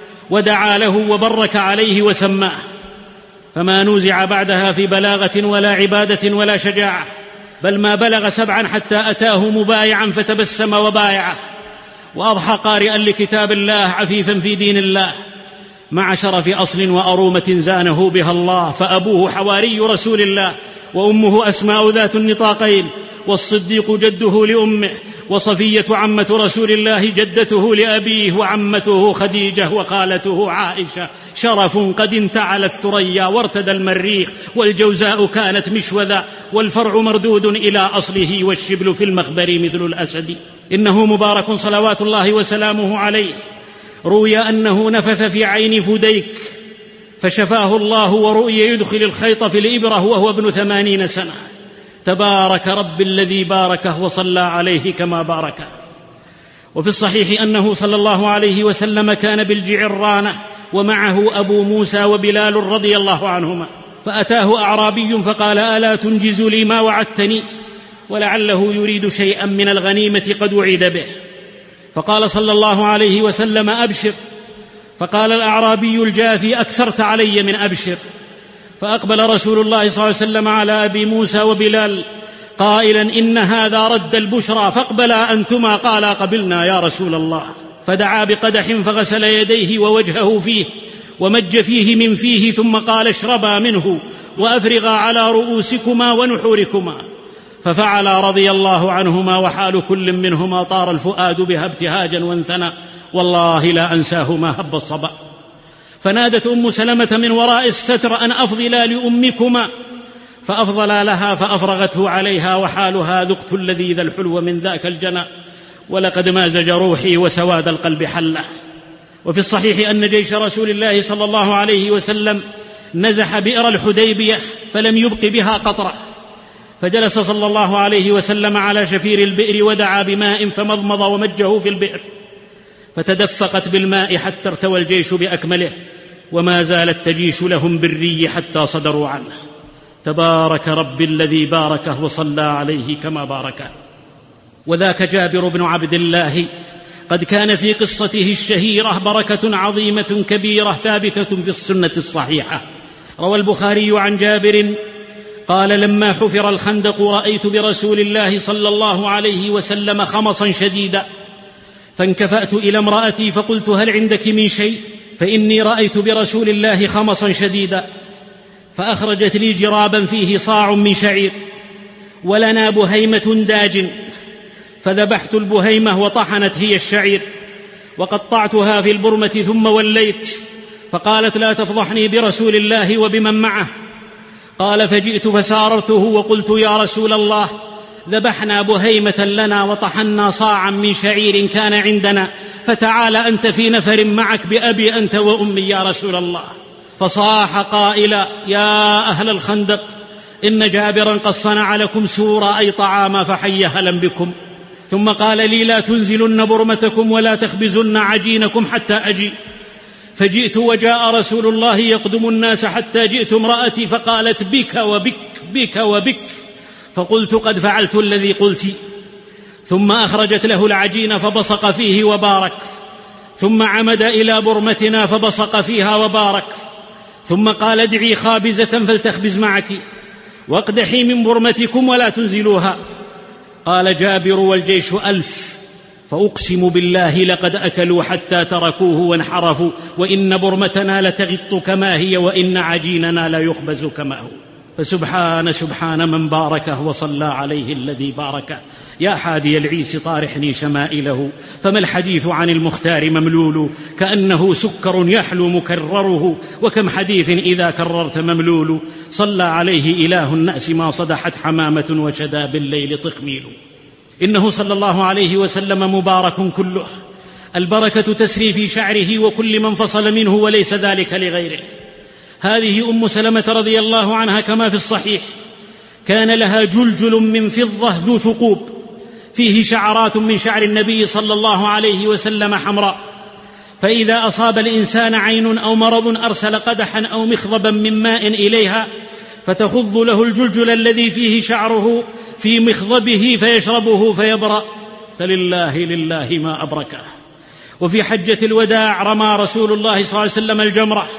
ودعا له وبرك عليه وسماه، فما نوزع بعدها في بلاغة ولا عبادة ولا شجاعة، بل ما بلغ سبعا حتى أتاه مبايعا فتبسم وبايعه، وأضحى قارئا لكتاب الله عفيفا في دين الله، مع شرف أصل وأرومة زانه بها الله. فأبوه حواري رسول الله، وأمه أسماء ذات النطاقين، والصديق جده لأمه، وصفية عمة رسول الله جدته لأبيه، وعمته خديجة وخالته عائشة، شرف قد انتعل الثريا وارتدى المريخ، والجوزاء كانت مشوذا، والفرع مردود إلى أصله، والشبل في المخبر مثل الأسد. إنه مبارك صلوات الله وسلامه عليه، روي أنه نفث في عين فديك فشفاه الله، ورؤي يدخل الخيط في الإبرة وهو ابن ثمانين سنة. تبارك رب الذي باركه وصلى عليه كما باركه. وفي الصحيح أنه صلى الله عليه وسلم كان بالجعرانة ومعه أبو موسى وبلال رضي الله عنهما، فأتاه أعرابي فقال: ألا تنجز لي ما وعدتني؟ ولعله يريد شيئا من الغنيمة قد وعد به. فقال صلى الله عليه وسلم: أبشر. فقال الأعرابي الجافي: أكثرت علي من أبشر. فأقبل رسول الله صلى الله عليه وسلم على أبي موسى وبلال قائلا: إن هذا رد البشرى، فاقبلا أنتما. قالا: قبلنا يا رسول الله. فدعا بقدح فغسل يديه ووجهه فيه، ومج فيه من فيه، ثم قال: اشربا منه وأفرغا على رؤوسكما ونحوركما. ففعل رضي الله عنهما، وحال كل منهما طار الفؤاد بها ابتهاجا وانثنى، والله لا أنساه ما هب الصبا. فنادت أم سلمة من وراء الستر: أن أفضلا لأمكما، فأفضلا لها فأفرغته عليها، وحالها: ذقت اللذيذ الحلو من ذاك الجنى، ولقد مازج روحي وسواد القلب حله. وفي الصحيح أن جيش رسول الله صلى الله عليه وسلم نزح بئر الحديبية فلم يبق بها قطرة، فجلس صلى الله عليه وسلم على شفير البئر ودعا بماء فمضمض ومجه في البئر، فتدفقت بالماء حتى ارتوى الجيش بأكمله، وما زالت تجيش لهم بالري حتى صدروا عنه. تبارك رب الذي باركه وصلى عليه كما باركه. وذاك جابر بن عبد الله قد كان في قصته الشهيرة بركة عظيمة كبيرة ثابتة في السنة الصحيحة، روى البخاري عن جابر قال: لما حفر الخندق رأيت برسول الله صلى الله عليه وسلم خمصا شديدا، فانكفأت إلى امرأتي فقلت: هل عندك من شيء؟ فإني رأيت برسول الله خمصا شديدا. فأخرجت لي جرابا فيه صاع من شعير، ولنا بهيمة داج، فذبحت البهيمة وطحنت هي الشعير، وقطعتها في البرمة ثم وليت، فقالت: لا تفضحني برسول الله وبمن معه. قال: فجئت فساررته وقلت: يا رسول الله، ذبحنا بهيمة لنا وطحنا صاعا من شعير كان عندنا، فتعال أنت في نفر معك بأبي أنت وأمي يا رسول الله. فصاح قائلا: يا أهل الخندق، إن جابرا قد صنع لكم سورا أي طعاما فحي هلا بكم. ثم قال لي: لا تنزلن برمتكم ولا تخبزن عجينكم حتى أجي. فجئت وجاء رسول الله يقدم الناس حتى جئت امرأتي فقالت: بك وبك بك وبك. فقلت: قد فعلت الذي قلت. ثم أخرجت له العجين فبصق فيه وبارك، ثم عمد إلى برمتنا فبصق فيها وبارك، ثم قال: ادعي خابزة فلتخبز معك، واقدحي من برمتكم ولا تنزلوها. قال جابر: والجيش ألف، فأقسم بالله لقد أكلوا حتى تركوه وانحرفوا، وإن برمتنا لتغط كما هي، وإن عجيننا لا يخبز كما هو. فسبحان سبحان من باركه وصلى عليه الذي باركه. يا حادي العيس طارحني شمائله، فما الحديث عن المختار مملول، كأنه سكر يحلو مكرره، وكم حديث إذا كررت مملول. صلى عليه إله الناس ما صدحت حمامة، وشدا بالليل طخميل. إنه صلى الله عليه وسلم مبارك كله، البركة تسري في شعره وكل من فصل منه، وليس ذلك لغيره. هذه أم سلمة رضي الله عنها كما في الصحيح، كان لها جلجل من فضة ذو ثقوب فيه شعرات من شعر النبي صلى الله عليه وسلم حمراء، فإذا أصاب الإنسان عين أو مرض أرسل قدحا أو مخضبا من ماء إليها، فتخض له الجلجل الذي فيه شعره في مخضبه فيشربه فيبرأ. فلله لله ما أبركه. وفي حجة الوداع رمى رسول الله صلى الله عليه وسلم الجمرة،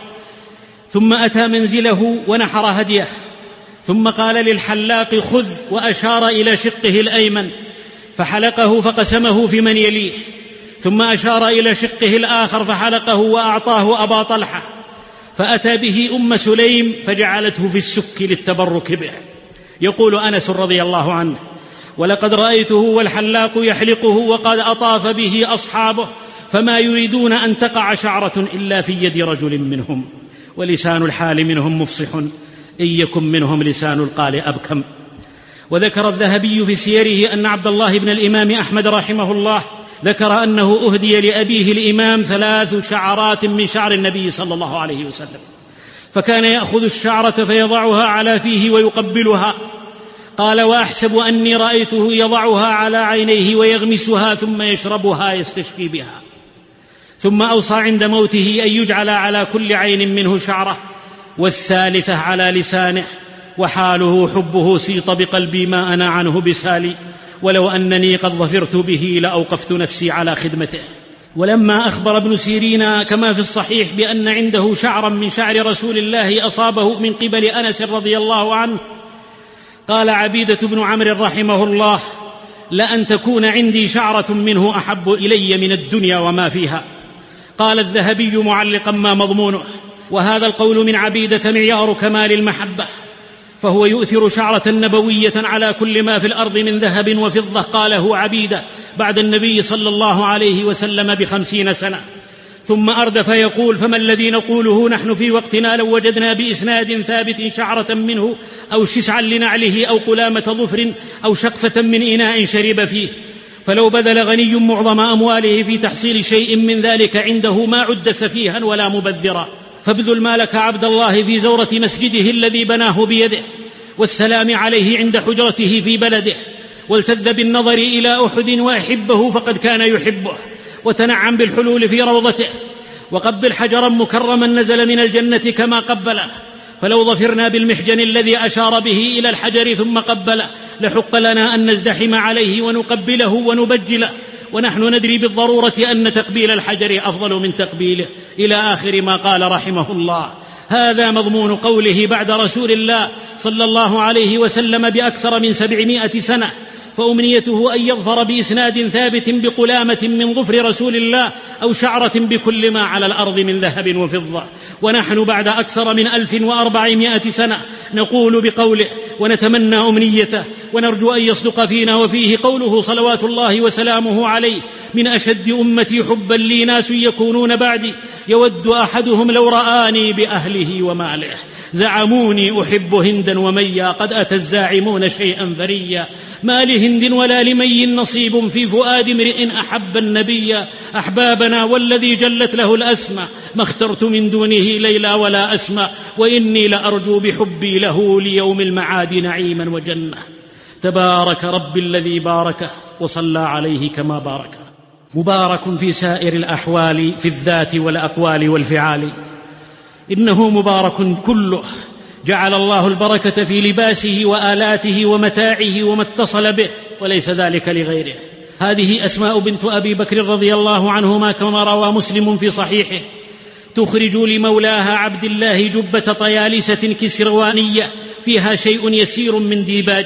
ثم أتى منزله ونحر هديه، ثم قال للحلاق: خذ، وأشار إلى شقه الأيمن فحلقه فقسمه في من يليه، ثم أشار إلى شقه الآخر فحلقه وأعطاه أبا طلحة، فأتى به أم سليم فجعلته في السك للتبرك به. يقول أنس رضي الله عنه: ولقد رأيته والحلاق يحلقه وقد أطاف به أصحابه، فما يريدون أن تقع شعرة إلا في يد رجل منهم، ولسان الحال منهم مفصح، إن يكن منهم لسان القال أبكم. وذكر الذهبي في سيره أن عبد الله بن الإمام أحمد رحمه الله ذكر أنه أهدي لأبيه الإمام ثلاث شعرات من شعر النبي صلى الله عليه وسلم، فكان يأخذ الشعرة فيضعها على فيه ويقبلها. قال: وأحسب أني رأيته يضعها على عينيه ويغمسها ثم يشربها يستشفي بها. ثم أوصى عند موته أن يجعل على كل عين منه شعرة، والثالثة على لسانه، وحاله حبه سيط بقلبي ما أنا عنه بسالي، ولو أنني قد ظفرت به لأوقفت نفسي على خدمته. ولما أخبر ابن سيرين كما في الصحيح بأن عنده شعرا من شعر رسول الله أصابه من قبل أنس رضي الله عنه، قال عبيدة بن عمرو رحمه الله: لأن تكون عندي شعرة منه أحب إلي من الدنيا وما فيها. قال الذهبي معلقا: ما مضمونه؟ وهذا القول من عبيدة معيار كمال المحبة، فهو يؤثر شعرة نبوية على كل ما في الأرض من ذهب وفضة. قاله عبيدة بعد النبي صلى الله عليه وسلم بخمسين سنة. ثم أردف يقول: فما الذي نقوله نحن في وقتنا لو وجدنا بإسناد ثابت شعرة منه، أو شسعا لنعله، أو قلامة ظفر، أو شقفة من إناء شرب فيه، فلو بذل غني معظم أمواله في تحصيل شيء من ذلك عنده ما عد سفيها ولا مبذرا. فابذل مالك عبد الله في زورة مسجده الذي بناه بيده، والسلام عليه عند حجرته في بلده، والتذ بالنظر إلى أحد وأحبه فقد كان يحبه، وتنعم بالحلول في روضته، وقبل حجرا مكرما نزل من الجنة كما قبله. فلو ظفرنا بالمحجن الذي أشار به إلى الحجر ثم قبله لحق لنا أن نزدحم عليه ونقبله ونبجله، ونحن ندري بالضرورة أن تقبيل الحجر أفضل من تقبيله، إلى آخر ما قال رحمه الله. هذا مضمون قوله بعد رسول الله صلى الله عليه وسلم بأكثر من سبعمائة سنة، فأمنيته أن يظفر بإسناد ثابت بقلامة من ظفر رسول الله أو شعرة بكل ما على الأرض من ذهب وفضة. ونحن بعد أكثر من ألف وأربعمائة سنة نقول بقوله ونتمنى أمنيته، ونرجو أن يصدق فينا وفيه قوله صلوات الله وسلامه عليه: من أشد أمتي حبا لي ناس يكونون بعدي يود أحدهم لو رآني بأهله وماله. زعموني أحب هندا وميا، قد أتى الزاعمون شيئا فريا. ما لهند ولا لمي نصيب في فؤاد امرئ أحب النبي. أحبابنا والذي جلت له الأسمى، ما اخترت من دونه ليلا ولا أسمى. وإني لأرجو بحبي له ليوم المعاد نعيما وجنة. تبارك رب الذي باركه وصلى عليه كما باركه. مبارك في سائر الأحوال، في الذات والأقوال والفعال. إنه مبارك كله، جعل الله البركة في لباسه وآلاته ومتاعه وما اتصل به، وليس ذلك لغيره. هذه أسماء بنت أبي بكر رضي الله عنهما كما روى مسلم في صحيحه: تخرج لمولاها عبد الله جبة طيالسة كسروانية فيها شيء يسير من ديباج،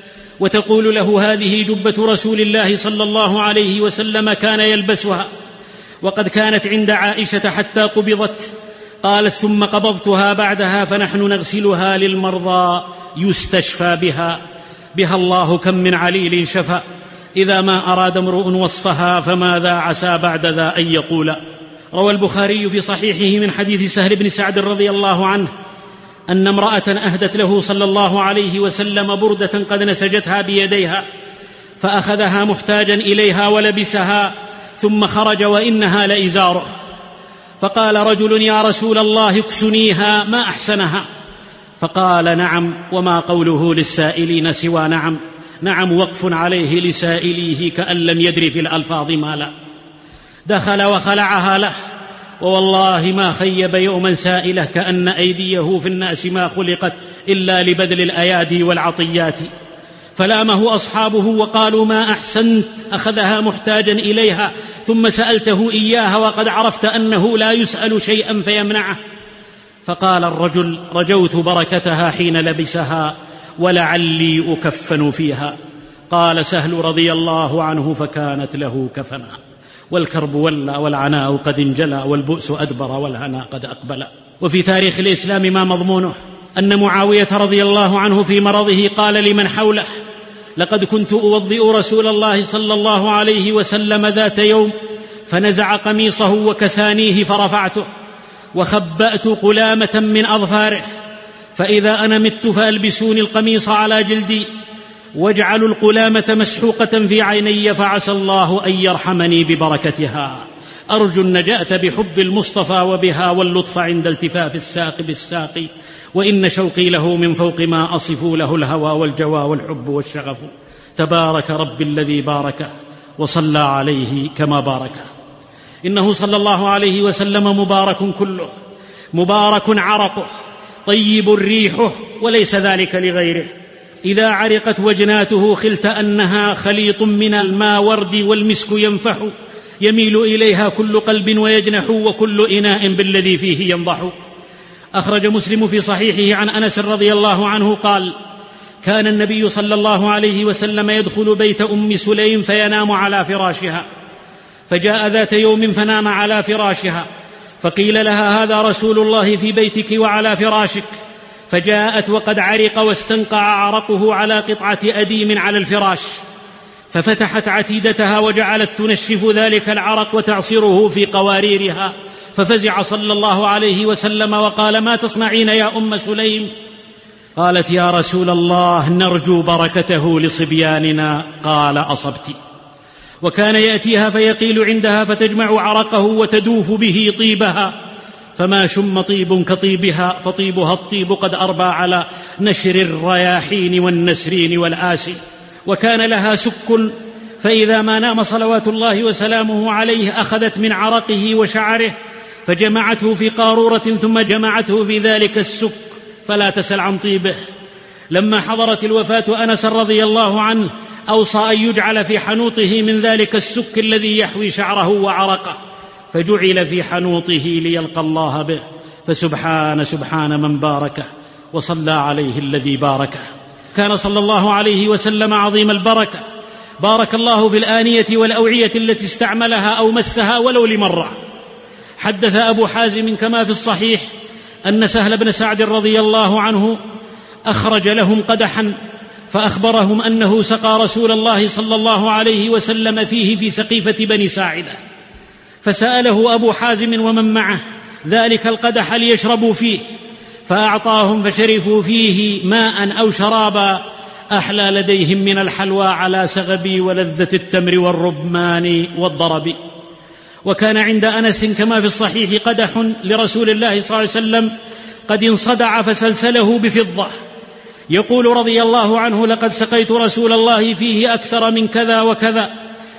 وتقول له: هذه جبة رسول الله صلى الله عليه وسلم كان يلبسها، وقد كانت عند عائشة حتى قبضت. قالت: ثم قبضتها بعدها فنحن نغسلها للمرضى يستشفى بها. بها الله كم من عليل شفى، إذا ما أراد امرؤ وصفها فماذا عسى بعد ذا أن يقول. روى البخاري في صحيحه من حديث سهل بن سعد رضي الله عنه أن امرأة أهدت له صلى الله عليه وسلم بردة قد نسجتها بيديها، فأخذها محتاجا إليها ولبسها، ثم خرج وإنها لإزاره. فقال رجل: يا رسول الله اكسنيها، ما أحسنها. فقال: نعم، وما قوله للسائلين سوى نعم. نعم وقف عليه لسائليه كأن لم يدر في الألفاظ ما لا. دخل وخلعها له، ووالله ما خيب يوما سائله كأن أيديه في الناس ما خلقت إلا لبذل الأيادي والعطيات. فلامه أصحابه وقالوا: ما أحسنت، أخذها محتاجا إليها ثم سألته إياها وقد عرفت أنه لا يسأل شيئا فيمنعه. فقال الرجل: رجوت بركتها حين لبسها ولعلي أكفن فيها. قال سهل رضي الله عنه: فكانت له كفنا، والكرب ولى والعناء قد انجلى، والبؤس أدبر والهنا قد أقبل. وفي تاريخ الإسلام ما مضمونه أن معاوية رضي الله عنه في مرضه قال لمن حوله: لقد كنت أوضئ رسول الله صلى الله عليه وسلم ذات يوم، فنزع قميصه وكسانيه فرفعته، وخبأت قلامة من أظفاره، فإذا أنا مت فألبسوني القميص على جلدي، واجعلوا القلامة مسحوقة في عيني، فعسى الله أن يرحمني ببركتها. أرجو النجاة بحب المصطفى وبها، واللطف عند التفاف الساق بالساق، وإن شوقي له من فوق ما أصف له الهوى والجوى والحب والشغف. تبارك رب الذي باركه وصلى عليه كما باركه. إنه صلى الله عليه وسلم مبارك كله، مبارك عرقه، طيب ريحه، وليس ذلك لغيره. إذا عرقت وجناته خلت أنها خليط من الماورد والمسك ينفح، يميل إليها كل قلب ويجنح، وكل إناء بالذي فيه ينضح. أخرج مسلم في صحيحه عن أنس رضي الله عنه قال: كان النبي صلى الله عليه وسلم يدخل بيت أم سليم فينام على فراشها، فجاء ذات يوم فنام على فراشها، فقيل لها: هذا رسول الله في بيتك وعلى فراشك. فجاءت وقد عرق واستنقع عرقه على قطعة أديم على الفراش، ففتحت عتيدتها وجعلت تنشف ذلك العرق وتعصره في قواريرها، ففزع صلى الله عليه وسلم وقال: ما تصنعين يا أم سليم؟ قالت: يا رسول الله نرجو بركته لصبياننا. قال: أصبت. وكان يأتيها فيقيل عندها فتجمع عرقه وتدوف به طيبها، فما شم طيب كطيبها، فطيبها الطيب قد أربى على نشر الرياحين والنسرين والآسي. وكان لها سك، فإذا ما نام صلوات الله وسلامه عليه أخذت من عرقه وشعره فجمعته في قارورة، ثم جمعته في ذلك السك، فلا تسل عن طيبه. لما حضرت الوفاة أنس رضي الله عنه أوصى أن يجعل في حنوطه من ذلك السك الذي يحوي شعره وعرقه، فجعل في حنوطه ليلقى الله به، فسبحان سبحان من باركه وصلى عليه الذي باركه. كان صلى الله عليه وسلم عظيم البركة، بارك الله في الآنية والأوعية التي استعملها أو مسها ولو لمرة. حدث أبو حازم كما في الصحيح أن سهل بن سعد رضي الله عنه أخرج لهم قدحا فأخبرهم أنه سقى رسول الله صلى الله عليه وسلم فيه في سقيفة بني ساعدة، فسأله أبو حازم ومن معه ذلك القدح ليشربوا فيه، فأعطاهم فشرفوا فيه ماء أو شرابا أحلى لديهم من الحلوى على سغب ولذة التمر والرمان والضرب. وكان عند أنس كما في الصحيح قدح لرسول الله صلى الله عليه وسلم قد انصدع فسلسله بفضة، يقول رضي الله عنه: لقد سقيت رسول الله فيه أكثر من كذا وكذا،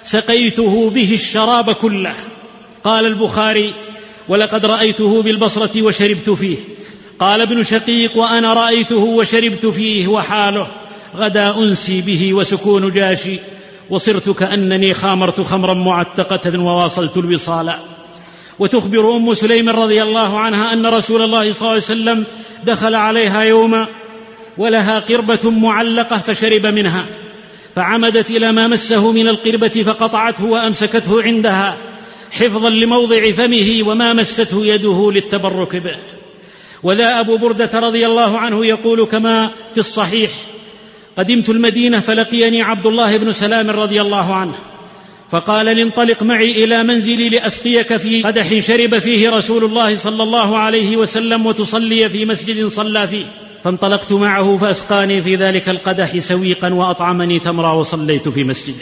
سقيته به الشراب كله. قال البخاري: ولقد رأيته بالبصرة وشربت فيه. قال ابن شقيق: وأنا رأيته وشربت فيه وحاله غدا أنسي به وسكون جاشي، وصرت كأنني خامرت خمرا معتقة وواصلت الوصال. وتخبر أم سليم رضي الله عنها أن رسول الله صلى الله عليه وسلم دخل عليها يوما ولها قربة معلقة فشرب منها، فعمدت إلى ما مسه من القربة فقطعته وأمسكته عندها حفظا لموضع فمه وما مسته يده للتبرك به. وذا أبو بردة رضي الله عنه يقول كما في الصحيح: قدمت المدينة فلقيني عبد الله بن سلام رضي الله عنه فقال: لانطلق معي إلى منزلي لأسقيك في قدح شرب فيه رسول الله صلى الله عليه وسلم وتصلي في مسجد صلى فيه. فانطلقت معه فأسقاني في ذلك القدح سويقا وأطعمني تمرا وصليت في مسجده.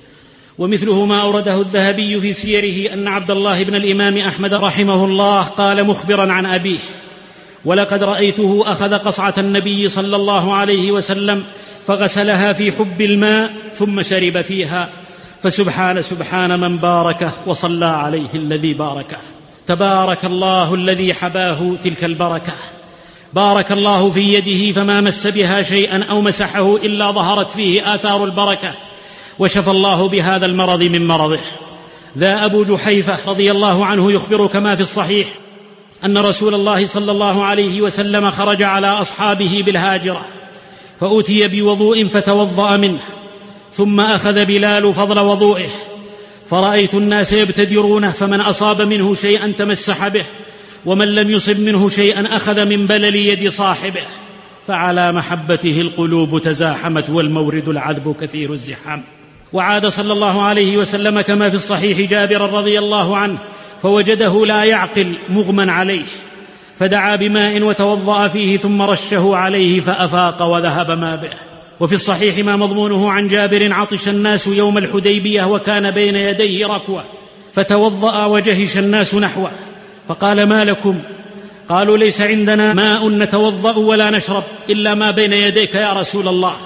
ومثله ما أورده الذهبي في سيره أن عبد الله بن الإمام أحمد رحمه الله قال مخبرا عن أبيه: ولقد رأيته أخذ قصعة النبي صلى الله عليه وسلم فغسلها في حب الماء ثم شرب فيها، فسبحان سبحان من باركه وصلى عليه الذي باركه. تبارك الله الذي حباه تلك البركة، بارك الله في يده فما مس بها شيئا أو مسحه إلا ظهرت فيه آثار البركة، وشفى الله بهذا المرض من مرضه. ذا أبو جحيفة رضي الله عنه يخبر كما في الصحيح أن رسول الله صلى الله عليه وسلم خرج على أصحابه بالهاجرة فأتي بوضوء فتوضأ منه، ثم أخذ بلال فضل وضوئه، فرأيت الناس يبتدرونه، فمن أصاب منه شيئا تمسح به، ومن لم يصب منه شيئا أخذ من بلل يد صاحبه، فعلى محبته القلوب تزاحمت والمورد العذب كثير الزحام. وعاد صلى الله عليه وسلم كما في الصحيح جابر رضي الله عنه فوجده لا يعقل مغمى عليه، فدعا بماء وتوضأ فيه ثم رشه عليه فأفاق وذهب ما به. وفي الصحيح ما مضمونه عن جابر: عطش الناس يوم الحديبية وكان بين يديه ركوة، فتوضأ وجهش الناس نحوه، فقال: ما لكم؟ قالوا: ليس عندنا ماء نتوضأ ولا نشرب إلا ما بين يديك يا رسول الله.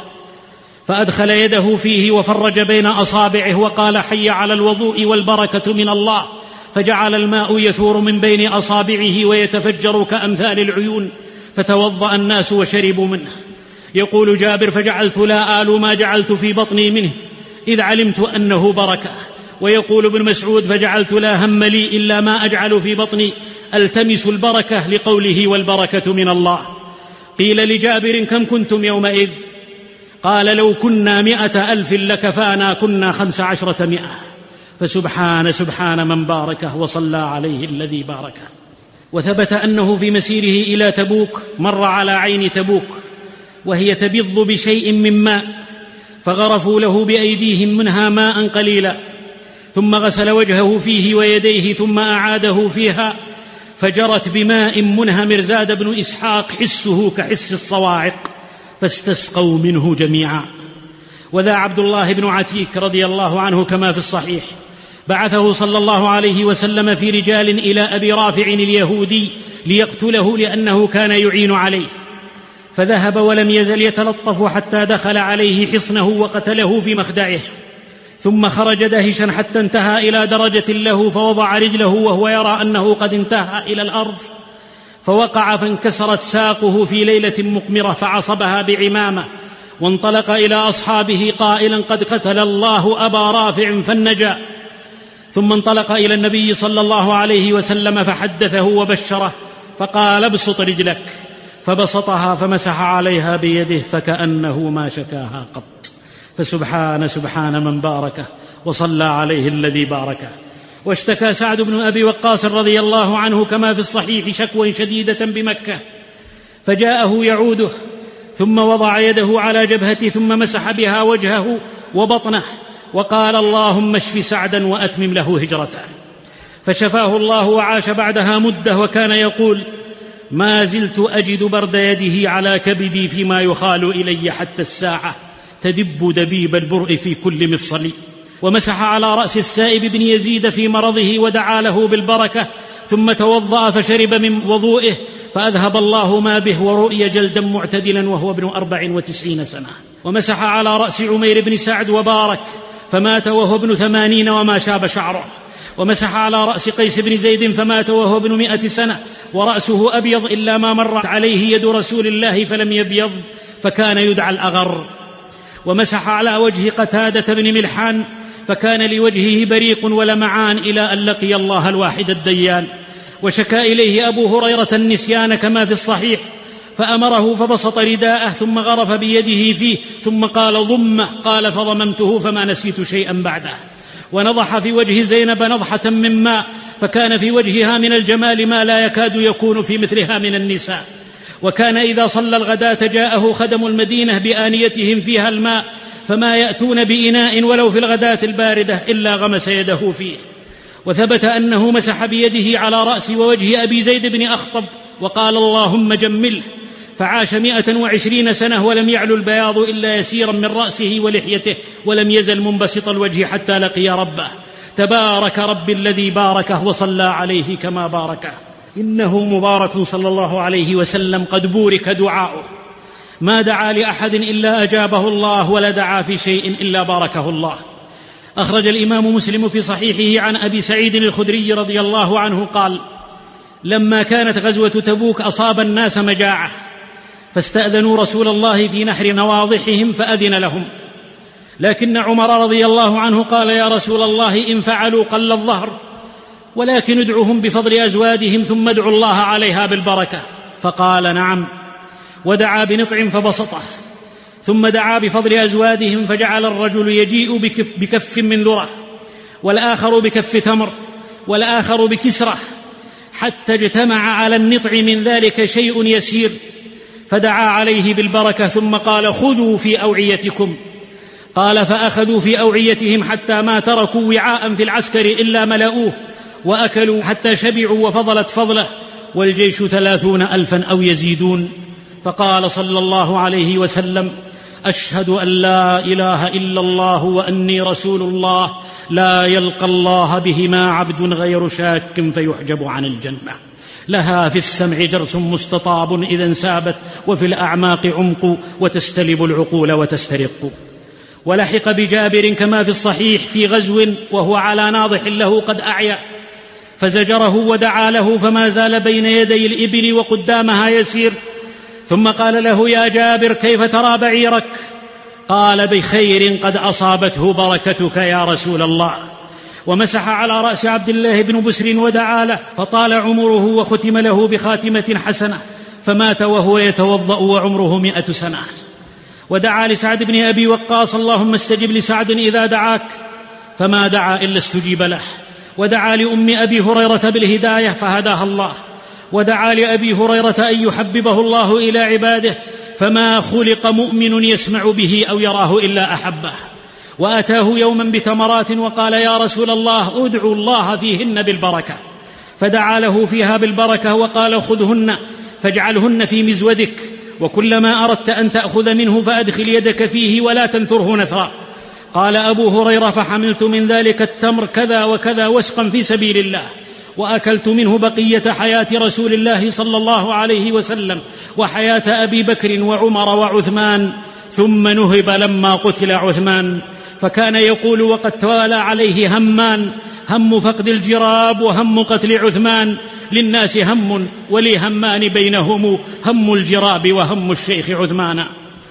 فأدخل يده فيه وفرج بين أصابعه وقال: حي على الوضوء والبركة من الله، فجعل الماء يثور من بين أصابعه ويتفجر كأمثال العيون، فتوضأ الناس وشربوا منه. يقول جابر: فجعلت لا آل ما جعلت في بطني منه إذ علمت أنه بركة. ويقول ابن مسعود: فجعلت لا هم لي إلا ما أجعل في بطني ألتمس البركة، لقوله والبركة من الله. قيل لجابر: كم كنتم يومئذ؟ قال: لو كنا مئة ألف لكفانا، كنا خمس عشرة مئة. فسبحان سبحان من باركه وصلى عليه الذي باركه. وثبت أنه في مسيره إلى تبوك مر على عين تبوك وهي تبض بشيء من ماء، فغرفوا له بأيديهم منها ماء قليلا، ثم غسل وجهه فيه ويديه ثم أعاده فيها، فجرت بماء منهمر زاد بن إسحاق حسه كحس الصواعق، فاستسقوا منه جميعا. وذا عبد الله بن عتيك رضي الله عنه كما في الصحيح بعثه صلى الله عليه وسلم في رجال إلى أبي رافع اليهودي ليقتله لأنه كان يعين عليه، فذهب ولم يزل يتلطف حتى دخل عليه حصنه وقتله في مخدعه، ثم خرج دهشا حتى انتهى إلى درجة له، فوضع رجله وهو يرى أنه قد انتهى إلى الأرض، فوقع فانكسرت ساقه في ليلة مقمرة، فعصبها بعمامة، وانطلق إلى أصحابه قائلا: قد قتل الله أبا رافع فالنجا. ثم انطلق إلى النبي صلى الله عليه وسلم فحدثه وبشره، فقال ابسط رجلك، فبسطها فمسح عليها بيده فكأنه ما شكاها قط. فسبحان سبحان من باركه وصلى عليه الذي باركه. واشتكى سعد بن أبي وقاص رضي الله عنه كما في الصحيح شكوى شديدة بمكة، فجاءه يعوده، ثم وضع يده على جبهته ثم مسح بها وجهه وبطنه وقال اللهم اشف سعدا وأتمم له هجرته، فشفاه الله وعاش بعدها مدة. وكان يقول ما زلت أجد برد يده على كبدي فيما يخال إلي حتى الساعة تدب دبيب البرء في كل مفصل. ومسح على رأس السائب بن يزيد في مرضه ودعا له بالبركة، ثم توضأ فشرب من وضوئه فأذهب الله ما به ورؤي جلدا معتدلا وهو ابن أربع وتسعين سنة. ومسح على رأس عمير بن سعد وبارك فمات وهو ابن ثمانين وما شاب شعره. ومسح على رأس قيس بن زيد فمات وهو ابن مئة سنة ورأسه أبيض إلا ما مرت عليه يد رسول الله فلم يبيض فكان يدعى الأغر. ومسح على وجه قتادة بن ملحان فكان لوجهه بريق ولمعان إلى أن لقي الله الواحد الديان. وشكا إليه أبو هريرة النسيان كما في الصحيح فأمره فبسط رداءه ثم غرف بيده فيه ثم قال ضمه، قال فضممته فما نسيت شيئا بعده. ونضح في وجه زينب نضحة من ماء فكان في وجهها من الجمال ما لا يكاد يكون في مثلها من النساء. وكان إذا صلى الغداة جاءه خدم المدينة بآنيتهم فيها الماء فما يأتون بإناء ولو في الغداة الباردة إلا غمس يده فيه. وثبت أنه مسح بيده على رأس ووجه أبي زيد بن أخطب وقال اللهم جمله، فعاش مئة وعشرين سنة ولم يعلو البياض إلا يسيرا من رأسه ولحيته، ولم يزل منبسط الوجه حتى لقي ربه. تبارك رب الذي باركه وصلى عليه كما باركه. إنه مبارك صلى الله عليه وسلم قد بورك دعاؤه، ما دعا لأحد إلا أجابه الله ولا دعا في شيء إلا باركه الله. أخرج الإمام مسلم في صحيحه عن أبي سعيد الخدري رضي الله عنه قال لما كانت غزوة تبوك أصاب الناس مجاعة فاستأذنوا رسول الله في نحر نواضحهم فأذن لهم، لكن عمر رضي الله عنه قال يا رسول الله إن فعلوا قل الظهر، ولكن ادعهم بفضل أزوادهم ثم ادعوا الله عليها بالبركة. فقال نعم. ودعا بنطع فبسطه، ثم دعا بفضل أزوادهم فجعل الرجل يجيء بكف, بكف من ذرة، والآخر بكف تمر، والآخر بكسرة، حتى اجتمع على النطع من ذلك شيء يسير، فدعا عليه بالبركة ثم قال خذوا في أوعيتكم. قال فأخذوا في أوعيتهم حتى ما تركوا وعاء في العسكر إلا ملأوه، وأكلوا حتى شبعوا وفضلت فضله، والجيش ثلاثون ألفا أو يزيدون. فقال صلى الله عليه وسلم أشهد أن لا إله إلا الله وأني رسول الله، لا يلقى الله بهما عبد غير شاك فيحجب عن الجنة. لها في السمع جرس مستطاب إذا انسابت، وفي الأعماق عمق وتستلب العقول وتسترق. ولحق بجابر كما في الصحيح في غزو وهو على ناضح له قد أعيا، فزجره ودعا له فما زال بين يدي الإبل وقدامها يسير، ثم قال له يا جابر كيف ترى بعيرك؟ قال بخير قد أصابته بركتك يا رسول الله. ومسح على رأس عبد الله بن بسر ودعا له، فطال عمره وختم له بخاتمة حسنة، فمات وهو يتوضأ وعمره مئة سنة. ودعا لسعد بن أبي وقاص اللهم استجب لسعد إذا دعاك، فما دعا إلا استجيب له. ودعا لأم أبي هريرة بالهداية فهداها الله. ودعا لأبي هريرة أن يحببه الله إلى عباده، فما خلق مؤمن يسمع به أو يراه إلا أحبه. وأتاه يوما بتمرات وقال يا رسول الله ادعو الله فيهن بالبركة، فدعا له فيها بالبركة وقال خذهن فاجعلهن في مزودك، وكلما أردت أن تأخذ منه فأدخل يدك فيه ولا تنثره نثرا. قال أبو هريرة فحملت من ذلك التمر كذا وكذا وسقا في سبيل الله، وأكلت منه بقية حياة رسول الله صلى الله عليه وسلم وحياة أبي بكر وعمر وعثمان، ثم نهب لما قتل عثمان. فكان يقول وقد توالى عليه همان، هم فقد الجراب وهم قتل عثمان، للناس هم ولي همان بينهم، هم الجراب وهم الشيخ عثمان.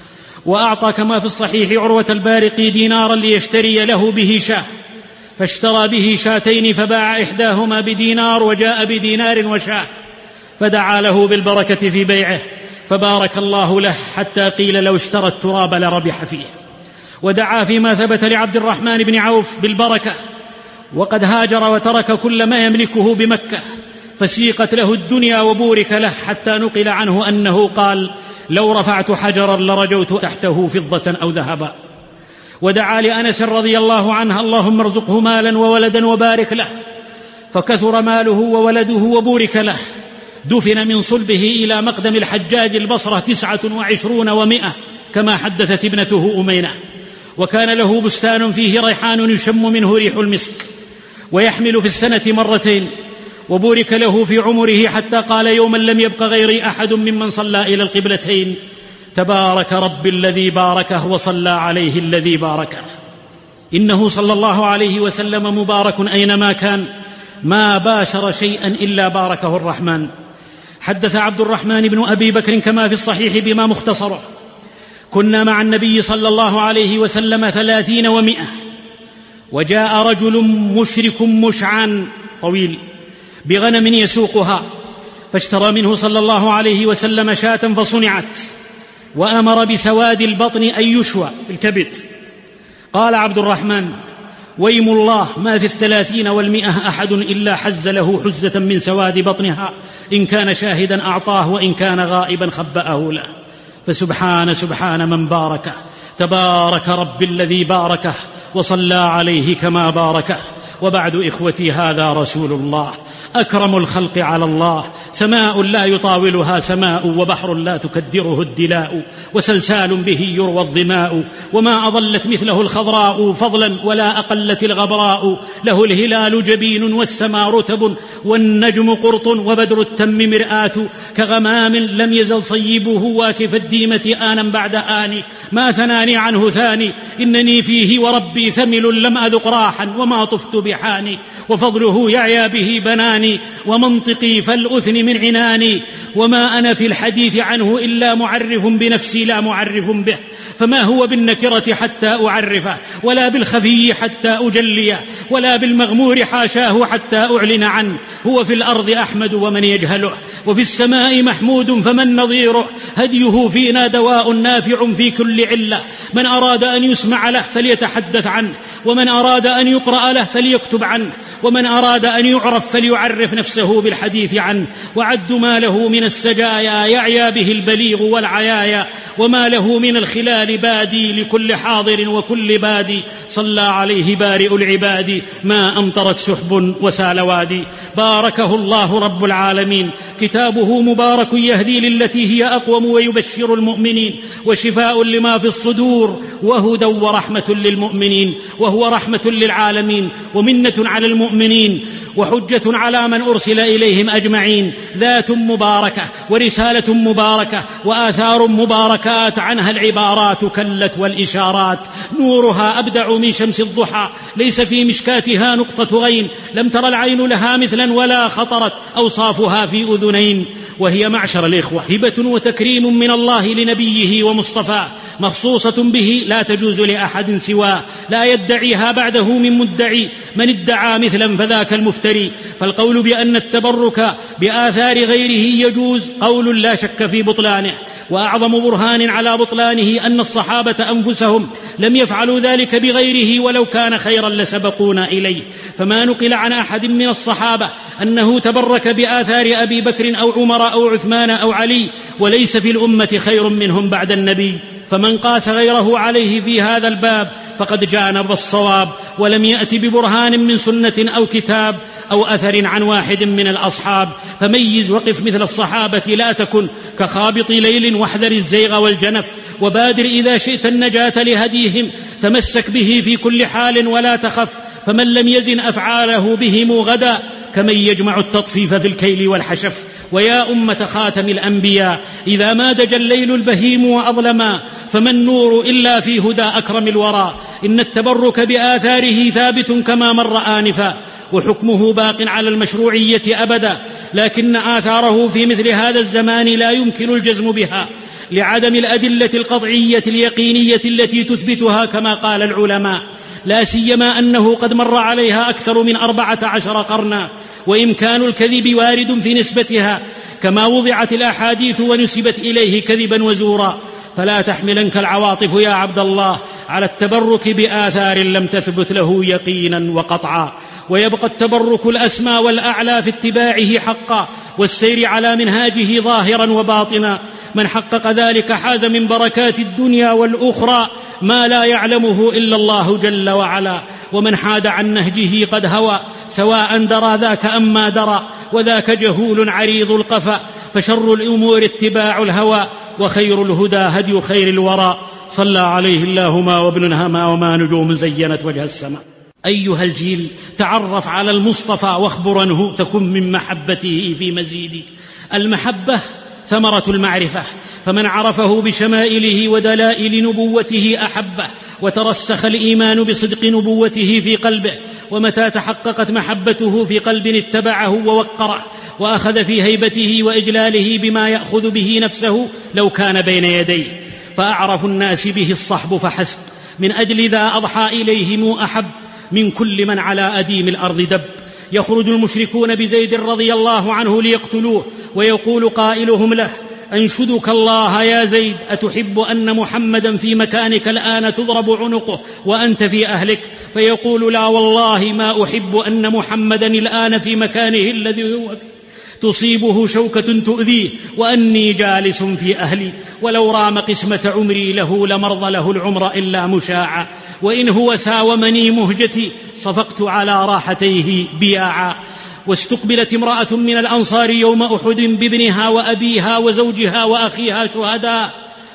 وأعطى كما في الصحيح عروة البارقي دينارا ليشتري له به شاه، فاشترى به شاتين فباع إحداهما بدينار وجاء بدينار وشاه، فدعا له بالبركة في بيعه فبارك الله له حتى قيل لو اشترى التراب لربح فيه. ودعا فيما ثبت لعبد الرحمن بن عوف بالبركة وقد هاجر وترك كل ما يملكه بمكة فسيقت له الدنيا وبورك له حتى نقل عنه أنه قال: لو رفعت حجرا لرجوت تحته فضة أو ذهبا. ودعا لأنس رضي الله عنه: اللهم ارزقه مالا وولدا وبارك له، فكثر ماله وولده وبورك له. دفن من صلبه إلى مقدم الحجاج البصرة تسعة وعشرون ومائة كما حدثت ابنته أمينة. وكان له بستان فيه ريحان يشم منه ريح المسك، ويحمل في السنة مرتين. وبورك له في عمره حتى قال: يوما لم يبق غيري أحد ممن صلى إلى القبلتين، تبارك رب الذي باركه وصلى عليه الذي باركه. إنه صلى الله عليه وسلم مبارك أينما كان، ما باشر شيئا إلا باركه الرحمن. حدث عبد الرحمن بن أبي بكر كما في الصحيح بما مختصره: كنا مع النبي صلى الله عليه وسلم ثلاثين ومائة، وجاء رجل مشرك مشعان طويل بغنم يسوقها، فاشترى منه صلى الله عليه وسلم شاة فصنعت، وأمر بسواد البطن أن يشوى بالكبد. قال عبد الرحمن: ويم الله ما في الثلاثين والمئة أحد إلا حز له حزة من سواد بطنها، إن كان شاهدا أعطاه وإن كان غائبا خبأه له. فسبحان سبحان من باركه، تبارك رب الذي باركه وصلى عليه كما باركه. وبعد إخوتي، هذا رسول الله أكرم الخلق على الله، سماء لا يطاولها سماء، وبحر لا تكدره الدلاء، وسلسال به يروى الظماء، وما أضلت مثله الخضراء فضلا ولا أقلت الغبراء. له الهلال جبين والسماء رتب، والنجم قرط وبدر التم مرآة، كغمام لم يزل صيبه واكف الديمة آنا بعد آن، ما ثناني عنه ثاني، إنني فيه وربي ثمل لم أذق راحا وما طفت بحاني، وفضله يعيا به بناني، ومنطقي فالأثن من عناني، وما أنا في الحديث عنه إلا معرف بنفسي لا معرف به، فما هو بالنكرة حتى أعرفه، ولا بالخفي حتى أجليه، ولا بالمغمور حاشاه حتى أعلن عنه. هو في الأرض أحمد ومن يجهله، وفي السماء محمود فمن نظيره، هديه فينا دواء نافع في كل علة، من أراد أن يسمع له فليتحدث عنه، ومن أراد أن يقرأ له فليكتب عنه، ومن أراد أن يعرف فليعرف نفسه بالحديث عنه. وعد ما له من السجايا يعيا به البليغ والعيايا، وما له من الخلال بادي لكل حاضر وكل بادي. صلى عليه بارئ العباد، ما أمطرت سحب وسال وادي. باركه الله رب العالمين، كتابه مبارك يهدي للتي هي أقوم، ويبشر المؤمنين، وشفاء لما في الصدور، وهدى ورحمة للمؤمنين، وهو رحمة للعالمين، ومنة على المؤمنين، وحجة على من أرسل إليهم أجمعين. ذات مباركة ورسالة مباركة وآثار مباركات، عنها العبارات كلت والإشارات. نورها أبدع من شمس الضحى، ليس في مشكاتها نقطة غين، لم تر العين لها مثلا ولا خطرت أوصافها في أذنين. وهي معشر الإخوة هبة وتكريم من الله لنبيه ومصطفاه، مخصوصة به لا تجوز لأحد سواه، لا يدعيها بعده من مدعي، من ادعى مثلا فذاك المفتري. فالقول بأن التبرك بآثار غيره يجوز قول لا شك في بطلانه، وأعظم برهان على بطلانه أن الصحابة أنفسهم لم يفعلوا ذلك بغيره، ولو كان خيرا لسبقونا إليه. فما نقل عن أحد من الصحابة أنه تبرك بآثار أبي بكر أو عمر أو عثمان أو علي، وليس في الأمة خير منهم بعد النبي. فمن قاس غيره عليه في هذا الباب فقد جانب الصواب، ولم يأت ببرهان من سنة أو كتاب أو أثر عن واحد من الأصحاب. فميز وقف مثل الصحابة، لا تكن كخابط ليل، واحذر الزيغ والجنف، وبادر إذا شئت النجاة لهديهم، تمسك به في كل حال ولا تخف، فمن لم يزن أفعاله بهم غدا كمن يجمع التطفيف في الكيل والحشف. ويا أمة خاتم الأنبياء، إذا ما دجى الليل البهيم وأظلما، فما النور إلا في هدى أكرم الورى. إن التبرك بآثاره ثابت كما مر آنفا، وحكمه باق على المشروعية أبدا، لكن آثاره في مثل هذا الزمان لا يمكن الجزم بها، لعدم الأدلة القطعية اليقينية التي تثبتها كما قال العلماء، لا سيما أنه قد مر عليها أكثر من أربعة عشر قرنا، وإمكان الكذب وارد في نسبتها كما وضعت الأحاديث ونسبت إليه كذبا وزورا. فلا تحملنك العواطف يا عبد الله على التبرك بآثار لم تثبت له يقينا وقطعا، ويبقى التبرك الأسمى والأعلى في اتباعه حقا والسير على منهاجه ظاهرا وباطنا. من حقق ذلك حاز من بركات الدنيا والأخرى ما لا يعلمه إلا الله جل وعلا، ومن حاد عن نهجه قد هوى، سواء درى ذاك أم ما درى، وذاك جهول عريض القفا. فشر الأمور اتباع الهوى، وخير الهدى هدي خير الورى. صلى عليه الله ما وابن هما وما نجوم زينت وجه السماء. أيها الجيل، تعرف على المصطفى واخبر عنه تكن من محبته في مزيد. المحبة ثمرة المعرفة، فمن عرفه بشمائله ودلائل نبوته أحبه، وترسخ الإيمان بصدق نبوته في قلبه، ومتى تحققت محبته في قلب اتبعه ووقره، وأخذ في هيبته وإجلاله بما يأخذ به نفسه لو كان بين يديه. فأعرف الناس به الصحب فحسب، من أجل ذا أضحى إليهم أحب من كل من على أديم الأرض دب. يخرج المشركون بزيد رضي الله عنه ليقتلوه، ويقول قائلهم له: أنشدك الله يا زيد، أتحب أن محمدا في مكانك الآن تضرب عنقه وأنت في أهلك؟ فيقول: لا والله ما أحب أن محمدا الآن في مكانه الذي هو فيه تصيبه شوكة تؤذيه وأني جالس في أهلي، ولو رام قسمة عمري له لمرض له العمر إلا مشاعا، وإن هو ساومني مهجتي صفقت على راحتيه بياعا. واستقبلت امرأة من الأنصار يوم أحد بابنها وأبيها وزوجها وأخيها شهداء،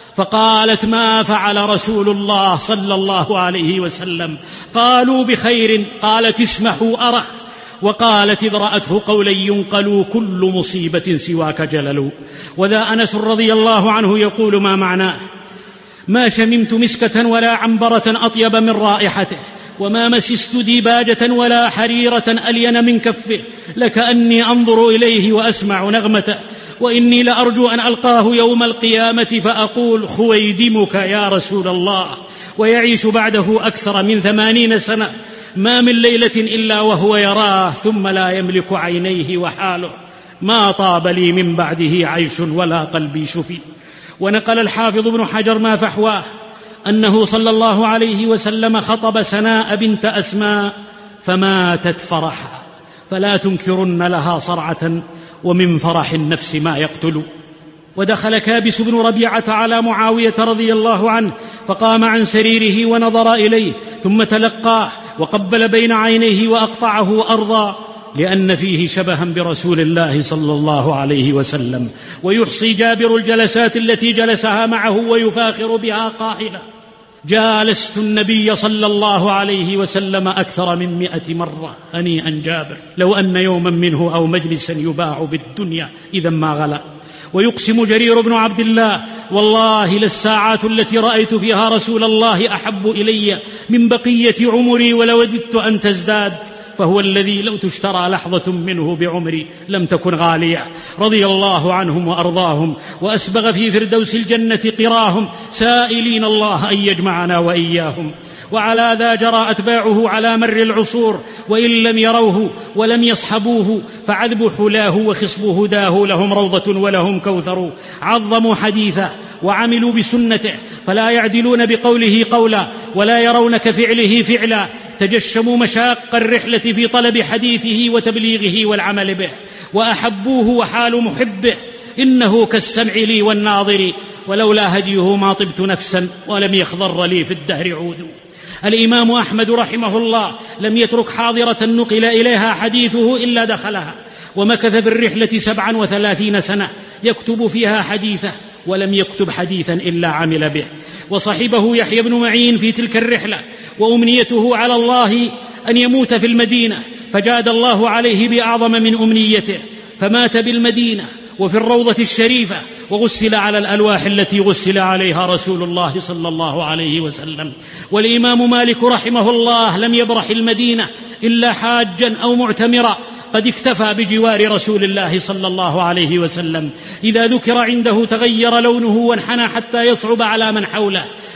فقالت: ما فعل رسول الله صلى الله عليه وسلم؟ قالوا: بخير. قالت: اسمحوا أره. وقالت إذ رأته قولا ينقل: كل مصيبة سواك جلل. وذا أنس رضي الله عنه يقول ما معناه: ما شممت مسكة ولا عنبرة أطيب من رائحته، وما مسست ديباجة ولا حريرة ألين من كفه، لكأني أنظر إليه وأسمع نغمته، وإني لأرجو أن ألقاه يوم القيامة فأقول: خويدمك يا رسول الله. ويعيش بعده أكثر من ثمانين سنة، ما من ليلة إلا وهو يراه ثم لا يملك عينيه، وحاله ما طاب لي من بعده عيش ولا قلبي شفي. ونقل الحافظ ابن حجر ما فحواه أنه صلى الله عليه وسلم خطب سناء بنت أسماء فماتت فرحا، فلا تنكرن لها صرعة، ومن فرح النفس ما يقتل. ودخل كابس بن ربيعة على معاوية رضي الله عنه، فقام عن سريره ونظر إليه، ثم تلقاه وقبل بين عينيه وأقطعه أرضا، لأن فيه شبها برسول الله صلى الله عليه وسلم. ويحصي جابر الجلسات التي جلسها معه ويفاخر بها قائلا: جالست النبي صلى الله عليه وسلم أكثر من مئة مرة، هنيئا جابر، لو أن يوما منه أو مجلسا يباع بالدنيا إذا ما غلا. ويقسم جرير بن عبد الله: والله للساعات التي رأيت فيها رسول الله أحب إلي من بقية عمري ولوددت أن تزداد، فهو الذي لو تشترى لحظة منه بعمري لم تكن غالية. رضي الله عنهم وأرضاهم، وأسبغ في فردوس الجنة قراهم، سائلين الله أن يجمعنا وإياهم. وعلى ذا جرى أتباعه على مر العصور، وإن لم يروه ولم يصحبوه فعذب حلاه وخصب هداه، لهم روضة ولهم كوثر. عظموا حديثا وعملوا بسنته، فلا يعدلون بقوله قولا ولا يرون كفعله فعلا. تجشموا مشاق الرحلة في طلب حديثه وتبليغه والعمل به، وأحبوه وحال محبه، إنه كالسمع لي والناظر، ولولا هديه ما طبت نفسا ولم يخضر لي في الدهر عود. الإمام أحمد رحمه الله لم يترك حاضرة نقل إليها حديثه إلا دخلها، ومكث بالرحلة سبعا وثلاثين سنة يكتب فيها حديثه، ولم يكتب حديثا إلا عمل به. وصحبه يحيى بن معين في تلك الرحلة، وأمنيته على الله أن يموت في المدينة، فجاد الله عليه بأعظم من أمنيته، فمات بالمدينة وفي الروضة الشريفة، وغسل على الألواح التي غسل عليها رسول الله صلى الله عليه وسلم. والإمام مالك رحمه الله لم يبرح المدينة إلا حاجا أو معتمرا، قد اكتفى بجوار رسول الله صلى الله عليه وسلم. إذا ذكر عنده تغير لونه وانحنى حتى يصعب على من حوله،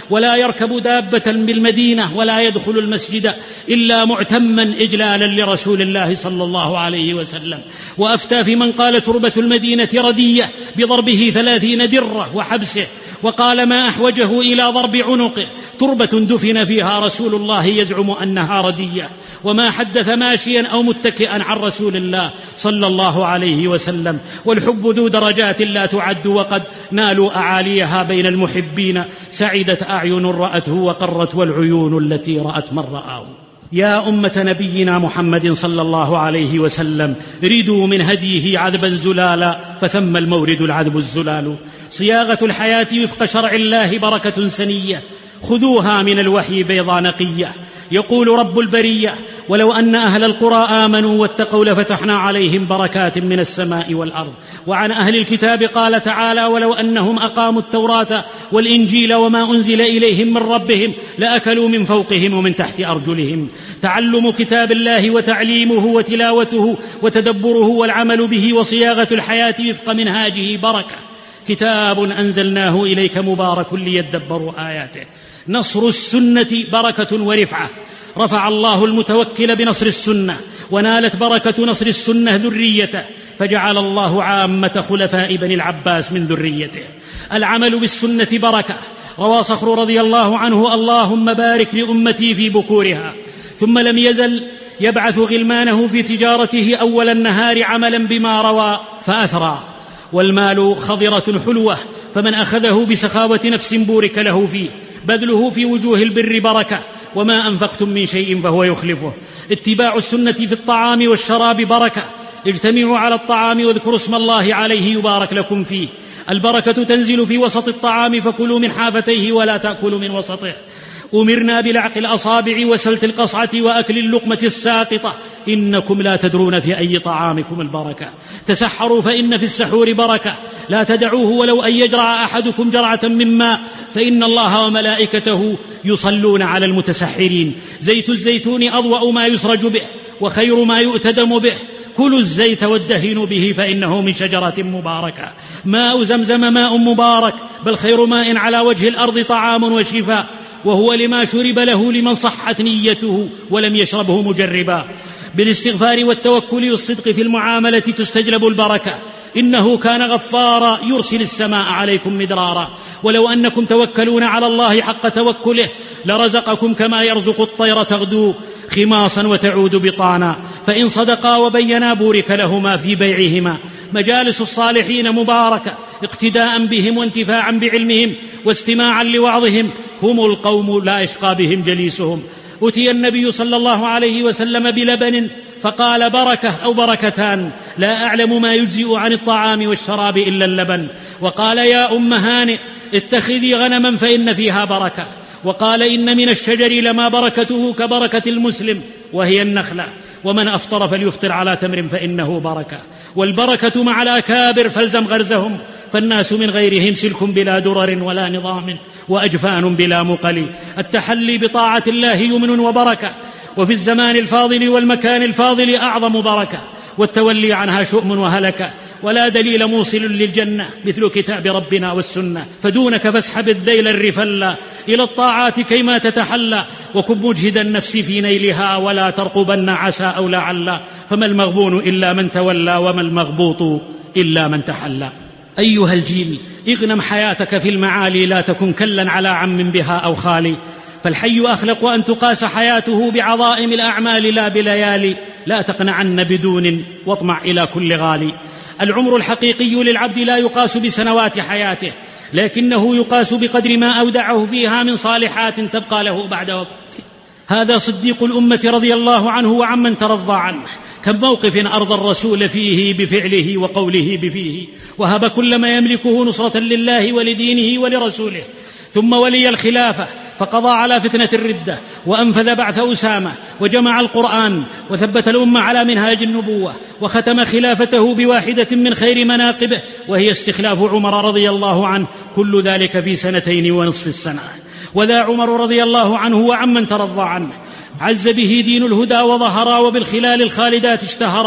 ولا يركب دابة بالمدينة ولا يدخل المسجد إلا معتما إجلالا لرسول الله صلى الله عليه وسلم. وأفتى في من قال تربة المدينة ردية بضربه ثلاثين درة وحبسه، وقال ما أحوجه إلى ضرب عنقه، تربة دفن فيها رسول الله يزعم أنها ردية. وما حدث ماشيا أو متكئا عن رسول الله صلى الله عليه وسلم. والحب ذو درجات لا تعد، وقد نالوا أعاليها بين المحبين، سعدت أعين رأته وقرت والعيون التي رأت من رآه. يا أمة نبينا محمد صلى الله عليه وسلم، ردوا من هديه عذبا زلالا، فثم المورد العذب الزلال. صياغة الحياة وفق شرع الله بركة سنية، خذوها من الوحي بيضا نقية. يقول رب البرية ولو أن أهل القرى آمنوا واتقوا لفتحنا عليهم بركات من السماء والأرض. وعن أهل الكتاب قال تعالى ولو أنهم أقاموا التوراة والإنجيل وما أنزل إليهم من ربهم لأكلوا من فوقهم ومن تحت أرجلهم. تعلم كتاب الله وتعليمه وتلاوته وتدبره والعمل به وصياغة الحياة وفق منهاجه بركة. كتاب أنزلناه إليك مبارك ليدبروا آياته. نصر السنة بركة ورفعة، رفع الله المتوكل بنصر السنة، ونالت بركة نصر السنة ذريته، فجعل الله عامة خلفاء بني العباس من ذريته. العمل بالسنة بركة. روى صخر رضي الله عنه اللهم بارك لأمتي في بكورها، ثم لم يزل يبعث غلمانه في تجارته أول النهار عملا بما روى فأثرى. والمال خضرة حلوة، فمن أخذه بسخاوة نفس بورك له فيه. بذله في وجوه البر بركة، وما أنفقتم من شيء فهو يخلفه. اتباع السنة في الطعام والشراب بركة. اجتمعوا على الطعام واذكروا اسم الله عليه يبارك لكم فيه. البركة تنزل في وسط الطعام، فكلوا من حافتيه ولا تأكلوا من وسطه. أمرنا بلعق الأصابع وسلت القصعة وأكل اللقمة الساقطة، إنكم لا تدرون في أي طعامكم البركة. تسحروا فإن في السحور بركة، لا تدعوه ولو أن يجرع أحدكم جرعة من ماء، فإن الله وملائكته يصلون على المتسحرين. زيت الزيتون أضوأ ما يسرج به وخير ما يؤتدم به، كلوا الزيت وادهنوا به فإنه من شجرة مباركة. ماء زمزم ماء مبارك، بل خير ماء على وجه الأرض طعام وشفاء، وهو لما شرب له لمن صحت نيته ولم يشربه مجربا. بالاستغفار والتوكل والصدق في المعاملة تستجلب البركة. إنه كان غفارا يرسل السماء عليكم مدرارا. ولو أنكم توكلون على الله حق توكله لرزقكم كما يرزق الطير تغدو خماصا وتعود بطانا. فإن صدقا وبينا بورك لهما في بيعهما. مجالس الصالحين مباركة، اقتداء بهم وانتفاعا بعلمهم واستماعا لوعظهم. هم القوم لا يشقى بهم جليسهم. أتي النبي صلى الله عليه وسلم بلبن فقال بركة أو بركتان، لا أعلم ما يجزئ عن الطعام والشراب إلا اللبن. وقال يا أم هانئ اتخذي غنما فإن فيها بركة. وقال إن من الشجر لما بركته كبركة المسلم وهي النخلة، ومن أفطر فليفطر على تمر فإنه بركة. والبركة مع الأكابر فالزم غرزهم، فالناس من غيرهم سلك بلا درر ولا نظام، وأجفان بلا مقل. التحلي بطاعة الله يمن وبركة، وفي الزمان الفاضل والمكان الفاضل أعظم بركة، والتولي عنها شؤم وهلكة. ولا دليل موصل للجنة مثل كتاب ربنا والسنة، فدونك فاسحب الذيل الرفلا إلى الطاعات كيما تتحلى، وكن مجهد النفس في نيلها ولا ترقبن عسى أو لعل، فما المغبون إلا من تولى وما المغبوط إلا من تحلى. أيها الجيل اغنم حياتك في المعالي، لا تكن كلا على عم بها أو خالي، فالحي أخلق أن تقاس حياته بعظائم الأعمال لا بليالي. لا تقنعن بدون واطمع إلى كل غالي. العمر الحقيقي للعبد لا يقاس بسنوات حياته، لكنه يقاس بقدر ما أودعه فيها من صالحات تبقى له بعد وقته. هذا صديق الأمة رضي الله عنه وعمن ترضى عنه. كم موقف أرضى الرسول فيه بفعله وقوله بفيه، وهب كل ما يملكه نصرة لله ولدينه ولرسوله. ثم ولي الخلافة فقضى على فتنة الردة، وأنفذ بعث أسامة، وجمع القرآن، وثبت الأمة على منهاج النبوة، وختم خلافته بواحدة من خير مناقبه وهي استخلاف عمر رضي الله عنه، كل ذلك في سنتين ونصف السنة. وذا عمر رضي الله عنه وعمن ترضى عنه، عز به دين الهدى وظهرا، وبالخلال الخالدات اشتهرا،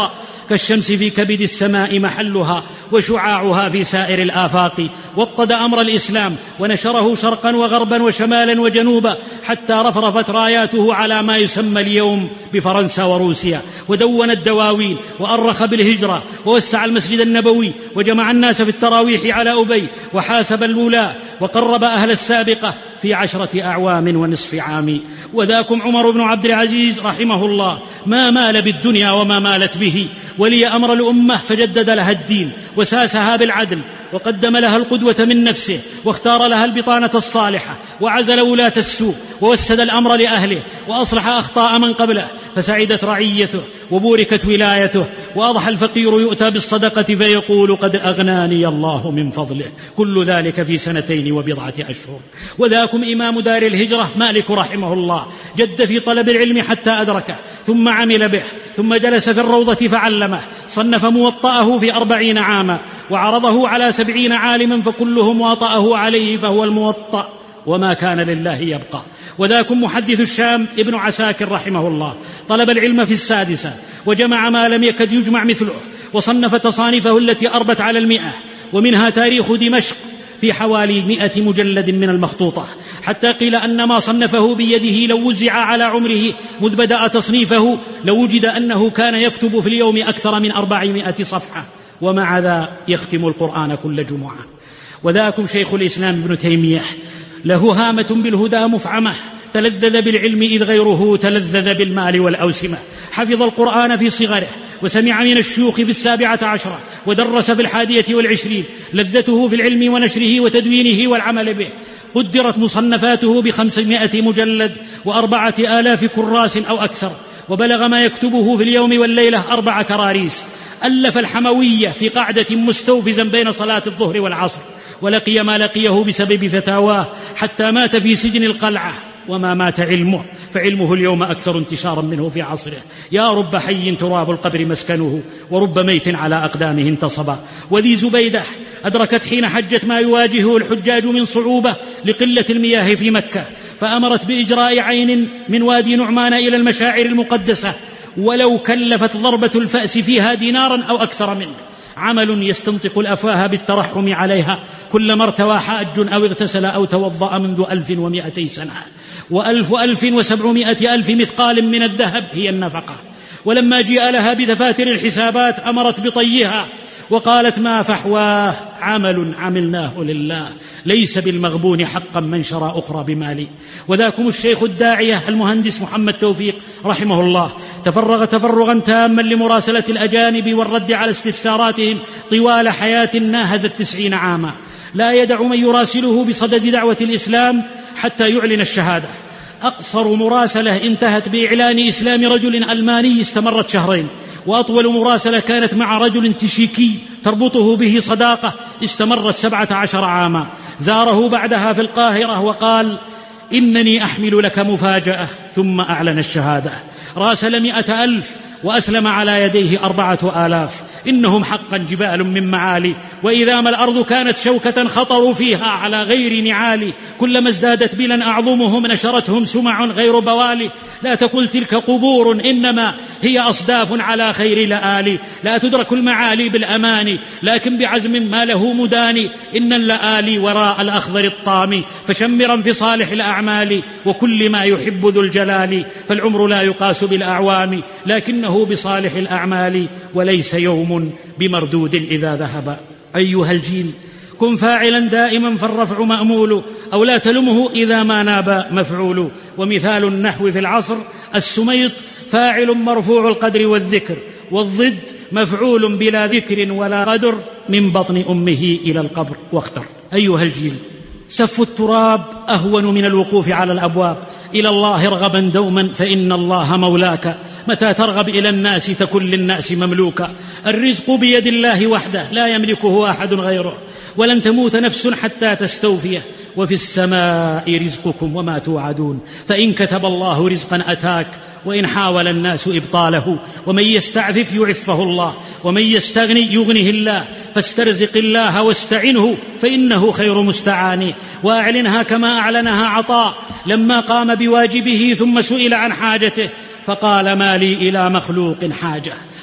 كالشمس في كبد السماء محلها وشعاعها في سائر الآفاق، وطد أمر الإسلام ونشره شرقا وغربا وشمالا وجنوبا حتى رفرفت راياته على ما يسمى اليوم بفرنسا وروسيا، ودون الدواوين وأرخ بالهجرة ووسع المسجد النبوي وجمع الناس في التراويح على أبي، وحاسب الولاة وقرب أهل السابقة في عشرة أعوام ونصف عام. وذاكم عمر بن عبد العزيز رحمه الله، ما مال بالدنيا وما مالت به، ولي أمر الأمة فجدد لها الدين وساسها بالعدل، وقدم لها القدوة من نفسه، واختار لها البطانة الصالحة، وعزل ولاة السوء، ووسد الأمر لأهله، وأصلح أخطاء من قبله، فسعدت رعيته وبوركت ولايته. وأضحى الفقير يؤتى بالصدقة فيقول قد أغناني الله من فضله، كل ذلك في سنتين وبضعة أشهر. وذاكم إمام دار الهجرة مالك رحمه الله، جد في طلب العلم حتى أدركه، ثم عمل به، ثم جلس في الروضة فعلمه، صنف موطأه في أربعين عاما، وعرضه على سبعين عالما فكلهم واطأه عليه، فهو الموطأ وما كان لله يبقى. وذاكم محدث الشام ابن عساكر رحمه الله، طلب العلم في السادسة وجمع ما لم يكد يجمع مثله، وصنف تصانيفه التي أربت على المئة، ومنها تاريخ دمشق في حوالي مئة مجلد من المخطوطة، حتى قيل أن ما صنفه بيده لو وزع على عمره مذ بدأ تصنيفه لوجد أنه كان يكتب في اليوم أكثر من أربعمائة صفحة، ومع ذا يختم القرآن كل جمعة. وذاكم شيخ الإسلام ابن تيمية، له هامة بالهدى مفعمة، تلذذ بالعلم إذ غيره تلذذ بالمال والأوسمة، حفظ القرآن في صغره، وسمع من الشيوخ في السابعة عشرة، ودرس في الحادية والعشرين، لذته في العلم ونشره وتدوينه والعمل به. قدرت مصنفاته بخمسمائة مجلد وأربعة آلاف كراس أو أكثر، وبلغ ما يكتبه في اليوم والليلة أربع كراريس. ألف الحموية في قعدة مستوفزا بين صلاة الظهر والعصر، ولقي ما لقيه بسبب فتاواه حتى مات في سجن القلعة، وما مات علمه، فعلمه اليوم أكثر انتشارا منه في عصره. يا رب حي تراب القبر مسكنه، ورب ميت على أقدامه انتصبا. وذي زبيدة أدركت حين حجت ما يواجهه الحجاج من صعوبة لقلة المياه في مكة، فأمرت بإجراء عين من وادي نعمان إلى المشاعر المقدسة، ولو كلفت ضربة الفأس فيها دينارا أو أكثر منه. عمل يستنطق الأفواه بالترحم عليها كلما ارتوى حاج أو اغتسل أو توضأ منذ ألف ومائتي سنة، وألف ألف وسبعمائة ألف مثقال من الذهب هي النفقة. ولما جاء لها بدفاتر الحسابات أمرت بطيها، وقالت ما فحواه عمل عملناه لله، ليس بالمغبون حقا من شرى أخرى بمالي. وذاكم الشيخ الداعية المهندس محمد توفيق رحمه الله، تفرغ تفرغا تاما لمراسلة الأجانب والرد على استفساراتهم طوال حياة ناهزت تسعين عاما، لا يدع من يراسله بصدد دعوة الإسلام حتى يعلن الشهادة. أقصر مراسلة انتهت بإعلان إسلام رجل ألماني استمرت شهرين، وأطول مراسلة كانت مع رجل تشيكي تربطه به صداقة استمرت سبعة عشر عاما. زاره بعدها في القاهرة وقال إنني أحمل لك مفاجأة، ثم أعلن الشهادة. راسل مئة ألف وأسلم على يديه أربعة آلاف. إنهم حقا جبال من معالي، وإذا ما الأرض كانت شوكة خطروا فيها على غير نعالي، كلما ازدادت بلا أعظمهم نشرتهم سمع غير بوالي. لا تقل تلك قبور، إنما هي أصداف على خير لآلي. لا تدرك المعالي بالأماني، لكن بعزم ما له مداني. إن اللآلي وراء الأخضر الطامي، فشمرا في صالح الأعمال وكل ما يحب ذو الجلال. فالعمر لا يقاس بالأعوام، لكنه بصالح الأعمال، وليس يوم بمردود إذا ذهب. أيها الجيل كن فاعلا دائما فالرفع مأمول، أو لا تلمه إذا ما ناب مفعول. ومثال النحو في العصر السميط فاعل مرفوع القدر والذكر، والضد مفعول بلا ذكر ولا قدر من بطن أمه إلى القبر. واختر. أيها الجيل سف التراب أهون من الوقوف على الأبواب، إلى الله ارغبا دوما فإن الله مولاك. متى ترغب إلى الناس تكن للناس مملوكا. الرزق بيد الله وحده لا يملكه أحد غيره، ولن تموت نفس حتى تستوفيه. وفي السماء رزقكم وما توعدون، فإن كتب الله رزقا أتاك، وإن حاول الناس إبطاله. ومن يستعفف يعفه الله، ومن يستغني يغنه الله. فاسترزق الله واستعنه، فإنه خير مستعان. وأعلنها كما أعلنها عطاء لما قام بواجبه ثم سئل عن حاجته، فقال ما لي إلى مخلوق حاجة.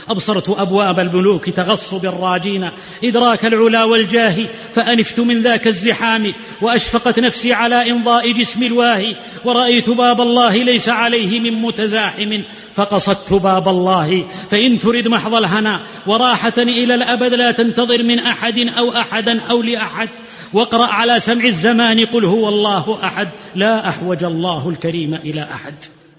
أبصرت أبواب الملوك تغص بالراجين إدراك العلا والجاه، فأنفت من ذاك الزحام وأشفقت نفسي على إمضاء جسم الواهي، ورأيت باب الله ليس عليه من متزاحم، فقصدت باب الله. فإن ترد محض الهنا وراحة إلى الأبد لا تنتظر من أحد أو أحدا أو لأحد، واقرأ على سمع الزمان قل هو الله أحد، لا أحوج الله الكريم إلى أحد.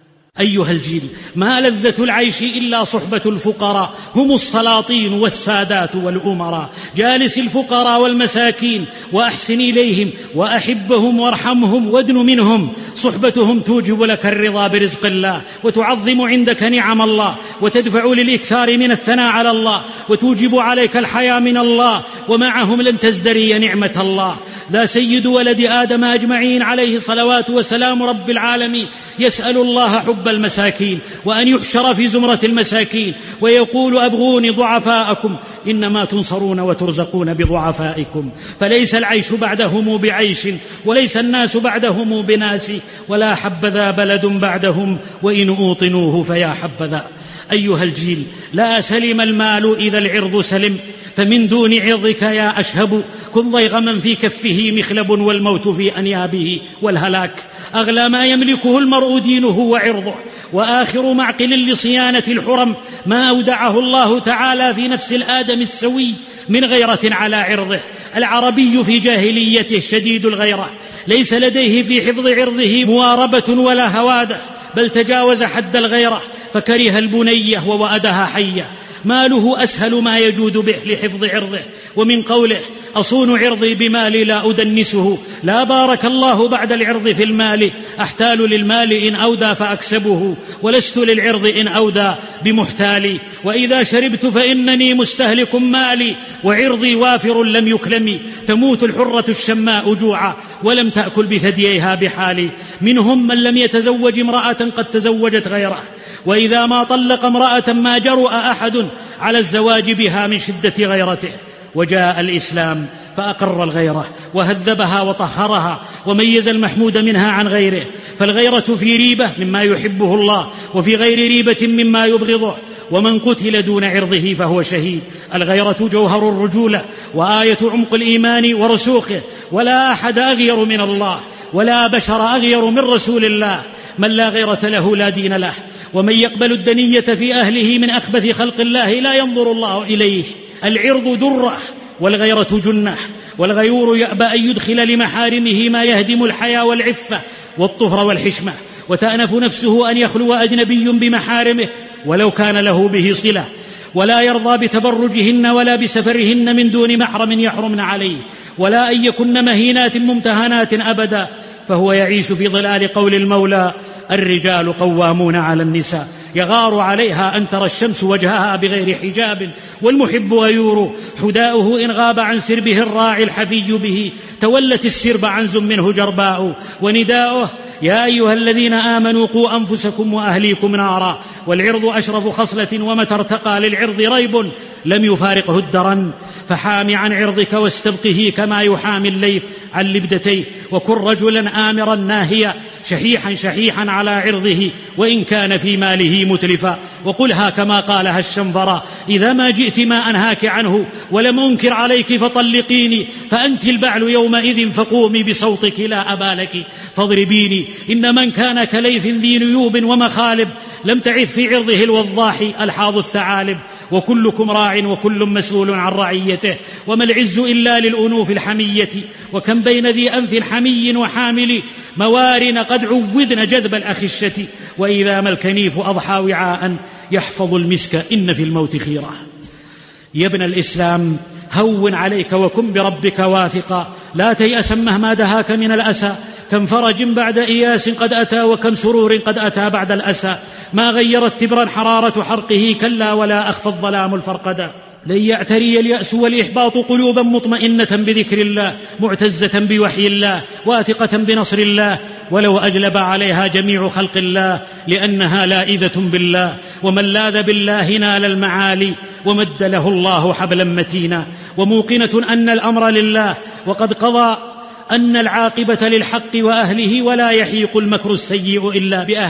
أيها الجيل، ما لذة العيش إلا صحبة الفقراء، هم السلاطين والسادات والأمراء. جالس الفقراء والمساكين وأحسن إليهم وأحبهم وارحمهم وادن منهم، صحبتهم توجب لك الرضا برزق الله، وتعظم عندك نعم الله، وتدفع للإكثار من الثناء على الله، وتوجب عليك الحياء من الله، ومعهم لن تزدري نعمة الله. ذا سيد ولد آدم أجمعين عليه صلوات وسلام رب العالمين يسأل الله حب المساكين، وأن يحشر في زمرة المساكين، ويقول أبغوني ضعفاءكم، إنما تنصرون وترزقون بضعفائكم. فليس العيش بعدهم بعيش، وليس الناس بعدهم بناس، ولا حبذا بلد بعدهم، وإن أوطنوه فيا حبذا. أيها الجيل، لا سلم المال إذا العرض سلم، فمن دون عرضك يا أشهب كن ضيغ من في كفه مخلب، والموت في أنيابه والهلاك. أغلى ما يملكه المرء دينه وعرضه، وآخر معقل لصيانة الحرم ما أودعه الله تعالى في نفس الآدم السوي من غيرة على عرضه. العربي في جاهليته شديد الغيرة، ليس لديه في حفظ عرضه مواربة ولا هوادة، بل تجاوز حد الغيرة فكره البنية ووأدها حية. ماله أسهل ما يجود به لحفظ عرضه، ومن قوله أصون عرضي بمالي لا أدنسه، لا بارك الله بعد العرض في المال، أحتال للمال إن أودى فأكسبه، ولست للعرض إن أودى بمحتالي. وإذا شربت فإنني مستهلك مالي، وعرضي وافر لم يكلم، تموت الحرة الشماء جوعا ولم تأكل بثدييها بحالي. منهم من لم يتزوج امرأة قد تزوجت غيره، وإذا ما طلق امرأة ما جرؤ أحد على الزواج بها من شدة غيرته. وجاء الإسلام فأقر الغيرة وهذبها وطهرها، وميز المحمود منها عن غيره. فالغيرة في ريبة مما يحبه الله، وفي غير ريبة مما يبغضه، ومن قتل دون عرضه فهو شهيد. الغيرة جوهر الرجولة وآية عمق الإيمان ورسوخه، ولا أحد أغير من الله، ولا بشر أغير من رسول الله. من لا غيرة له لا دين له، ومن يقبل الدنية في أهله من أخبث خلق الله لا ينظر الله إليه. العرض درة والغيرة جنة، والغيور يأبى أن يدخل لمحارمه ما يهدم الحياة والعفة والطهر والحشمة، وتأنف نفسه أن يخلو أجنبي بمحارمه ولو كان له به صلة، ولا يرضى بتبرجهن ولا بسفرهن من دون محرم يحرمن عليه، ولا أن يكن مهينات ممتهنات أبدا. فهو يعيش في ظلال قول المولى الرجال قوامون على النساء، يغار عليها أن ترى الشمس وجهها بغير حجاب، والمحب غيور حداؤه إن غاب عن سربه الراعي الحفي به، تولت السرب عنز منه جرباء. ونداؤه يا أيها الذين آمنوا قوا أنفسكم وأهليكم نارا. والعرض أشرف خصلة، ومتى ارتقى للعرض ريب لم يفارقه الدرن. فحام عن عرضك واستبقه كما يحامي الليث عن لبدتيه، وكن رجلا آمرا ناهيا شحيحا شحيحا على عرضه وإن كان في ماله متلفا. وقلها كما قالها الشنفرا إذا ما جئت ما أنهاك عنه ولم أنكر عليك فطلقيني، فأنت البعل يومئذ فقومي بصوتك لا أبالك فاضربيني. إن من كان كليث ذي نيوب ومخالب لم تعث في عرضه الوضاح ألحاظ الثعالب. وكلكم راع وكل مسؤول عن رعيته، وما العز إلا للأنوف الحمية. وكم بين ذي أنف حمي وحامل موارن قد عودن جذب الأخشة، وإذا ما الكنيف أضحى وعاء يحفظ المسك إن في الموت خيرة. يا ابن الإسلام هون عليك وكن بربك واثقا، لا تيأس مهما دهاك من الأسى. كم فرج بعد إياس قد أتى، وكم سرور قد أتى بعد الأسى. ما غيرت تبرا حرارة حرقه كلا، ولا أخفى الظلام الفرقدا. لن يعتري اليأس والإحباط قلوبا مطمئنة بذكر الله، معتزة بوحي الله، واثقة بنصر الله، ولو أجلب عليها جميع خلق الله، لأنها لائذة بالله. ومن لاذ بالله نال المعالي، ومد له الله حبلا متينا. وموقنة أن الأمر لله، وقد قضى أن العاقبة للحق وأهله، ولا يحيق المكر السيء إلا بأهله.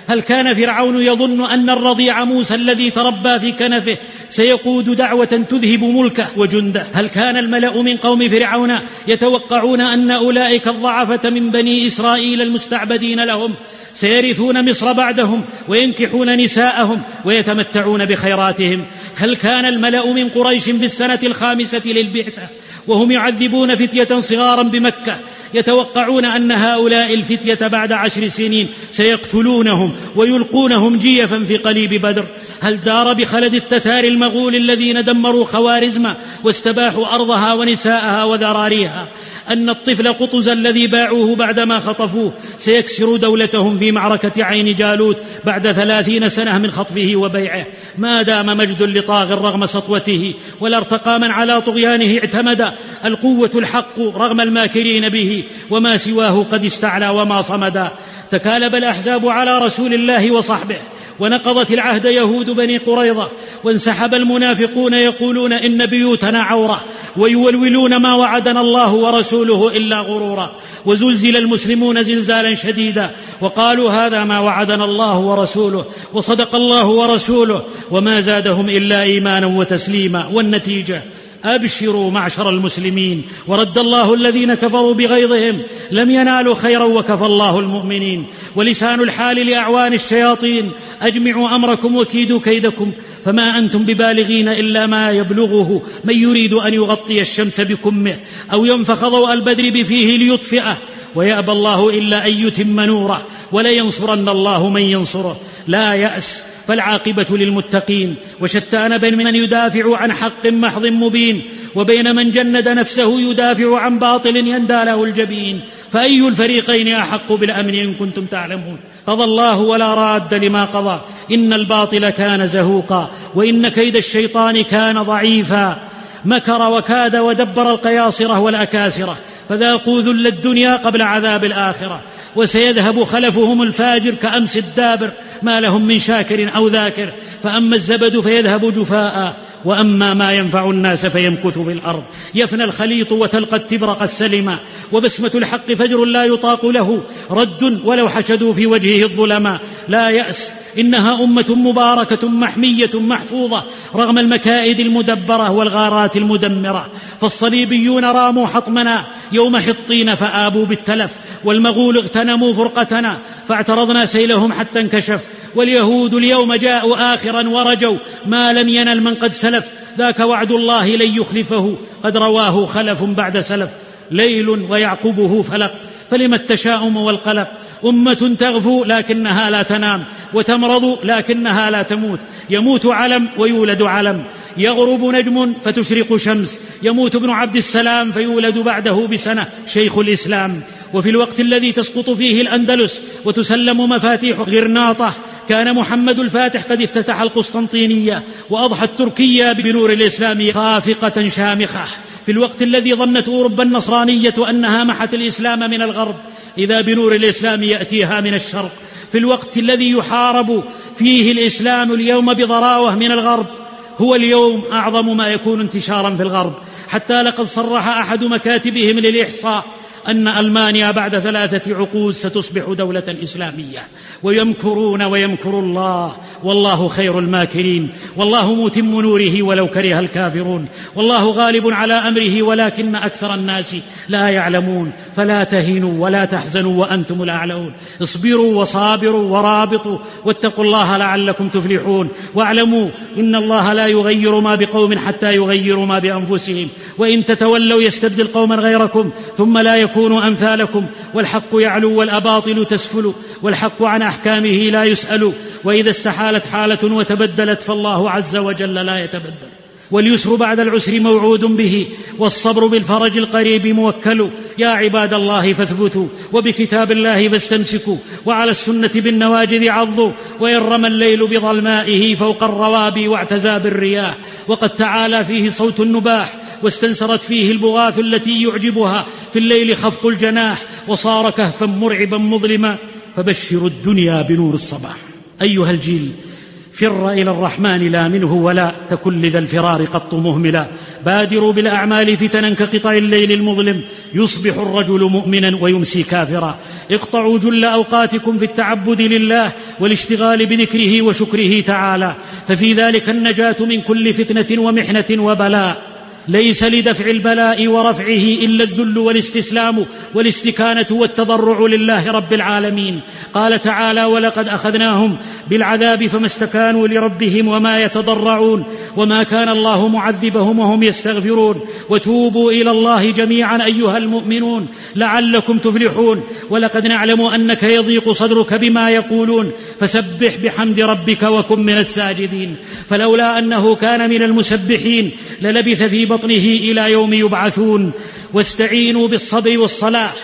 هل كان فرعون يظن أن الرضيع موسى الذي تربى في كنفه سيقود دعوة تذهب ملكه وجنده؟ هل كان الملأ من قوم فرعون يتوقعون أن أولئك الضعفة من بني إسرائيل المستعبدين لهم سيرثون مصر بعدهم وينكحون نساءهم ويتمتعون بخيراتهم؟ هل كان الملأ من قريش في السنة الخامسة للبعثة وهم يعذبون فتية صغارا بمكة يتوقعون أن هؤلاء الفتية بعد عشر سنين سيقتلونهم ويلقونهم جيفا في قليب بدر؟ هل دار بخلد التتار المغول الذين دمروا خوارزم واستباحوا أرضها ونساءها وذراريها أن الطفل قطز الذي باعوه بعدما خطفوه سيكسر دولتهم في معركة عين جالوت بعد ثلاثين سنة من خطفه وبيعه؟ ما دام مجد لطاغ رغم سطوته، ولا ارتقى من على طغيانه اعتمد. القوة الحق رغم الماكرين به، وما سواه قد استعلى وما صمدا. تكالب الأحزاب على رسول الله وصحبه، ونقضت العهد يهود بني قريظة، وانسحب المنافقون يقولون إن بيوتنا عورة، ويولولون ما وعدنا الله ورسوله إلا غرورا. وزلزل المسلمون زلزالا شديدا، وقالوا هذا ما وعدنا الله ورسوله، وصدق الله ورسوله، وما زادهم إلا إيمانا وتسليما. والنتيجة أبشروا معشر المسلمين، ورد الله الذين كفروا بغيظهم، لم ينالوا خيرا وكفى الله المؤمنين. ولسان الحال لأعوان الشياطين أجمعوا أمركم وكيدوا كيدكم، فما أنتم ببالغين إلا ما يبلغه من يريد أن يغطي الشمس بكمه أو ينفخ ضوء البدر بفيه ليطفئه، ويأبى الله إلا أن يتم نوره، ولينصرن الله من ينصره. لا يأس، فالعاقبة للمتقين. وشتان بين من يدافع عن حق محض مبين وبين من جند نفسه يدافع عن باطل يندى له الجبين. فأي الفريقين أحق بالأمن إن كنتم تعلمون؟ قضى الله ولا راد لما قضى، إن الباطل كان زهوقا، وإن كيد الشيطان كان ضعيفا. مكر وكاد ودبر القياصرة والأكاسرة، فذاقوا ذل الدنيا قبل عذاب الآخرة. وسيذهب خلفهم الفاجر كأمس الدابر، ما لهم من شاكر أو ذاكر. فأما الزبد فيذهب جفاء، وأما ما ينفع الناس فيمكث في الأرض. يفنى الخليط وتلقى التبرق السلمة، وبسمة الحق فجر لا يطاق له رد ولو حشدوا في وجهه الظلما. لا يأس، إنها أمة مباركة محمية محفوظة رغم المكائد المدبرة والغارات المدمرة. فالصليبيون راموا حطمنا يوم حطين فآبوا بالتلف، والمغول اغتنموا فرقتنا فاعترضنا سيلهم حتى انكشف. واليهود اليوم جاءوا آخرا ورجوا ما لم ينل من قد سلف، ذاك وعد الله لن يخلفه، قد رواه خلف بعد سلف. ليل ويعقبه فلق، فلم التشاؤم والقلق. أمة تغفو لكنها لا تنام، وتمرض لكنها لا تموت. يموت علم ويولد علم، يغرب نجم فتشرق شمس، يموت ابن عبد السلام فيولد بعده بسنة شيخ الإسلام. وفي الوقت الذي تسقط فيه الأندلس وتسلم مفاتيح غرناطة، كان محمد الفاتح قد افتتح القسطنطينية وأضحى التركية بنور الإسلام خافقة شامخة. في الوقت الذي ظنت أوروبا النصرانية أنها محت الإسلام من الغرب، إذا بنور الإسلام يأتيها من الشرق. في الوقت الذي يحارب فيه الإسلام اليوم بضراوة من الغرب، هو اليوم أعظم ما يكون انتشارا في الغرب، حتى لقد صرح أحد مكاتبهم للإحصاء أن ألمانيا بعد ثلاثة عقود ستصبح دولة إسلامية. ويمكرون ويمكر الله والله خير الماكرين. والله متم نوره ولو كره الكافرون. والله غالب على أمره ولكن أكثر الناس لا يعلمون. فلا تهنوا ولا تحزنوا وأنتم الأعلون. اصبروا وصابروا ورابطوا واتقوا الله لعلكم تفلحون. واعلموا إن الله لا يغير ما بقوم حتى يغيروا ما بأنفسهم، وإن تتولوا يستبدل قوما غيركم ثم لا يكونوا أمثالكم. والحق يعلو والأباطل تسفل، والحق عن أحكامه لا يسأل. وإذا استحالت حالة وتبدلت فالله عز وجل لا يتبدل. واليسر بعد العسر موعود به، والصبر بالفرج القريب موكل. يا عباد الله فاثبتوا، وبكتاب الله فاستمسكوا، وعلى السنة بالنواجذ عضوا. وإن رمى الليل بظلمائه فوق الروابي واعتزى بالرياح، وقد تعالى فيه صوت النباح، واستنسرت فيه البغاث التي يعجبها في الليل خفق الجناح، وصار كهفا مرعبا مظلما. فبشروا الدنيا بنور الصباح. أيها الجيل، فر إلى الرحمن لا منه ولا تكن لذا الفرار قط مهملا. بادروا بالأعمال فتنا كقطع الليل المظلم، يصبح الرجل مؤمنا ويمسي كافرا. اقطعوا جل أوقاتكم في التعبد لله والاشتغال بذكره وشكره تعالى، ففي ذلك النجاة من كل فتنة ومحنة وبلاء. ليس لدفع البلاء ورفعه إلا الذل والاستسلام والاستكانة والتضرع لله رب العالمين. قال تعالى: ولقد أخذناهم بالعذاب فما استكانوا لربهم وما يتضرعون وما كان الله معذبهم وهم يستغفرون. وتوبوا إلى الله جميعا أيها المؤمنون لعلكم تفلحون. ولقد نعلم أنك يضيق صدرك بما يقولون، فسبح بحمد ربك وكن من الساجدين. فلولا أنه كان من المسبحين للبث في بطنه إلى يوم يبعثون. واستعينوا بالصبر والصلاح.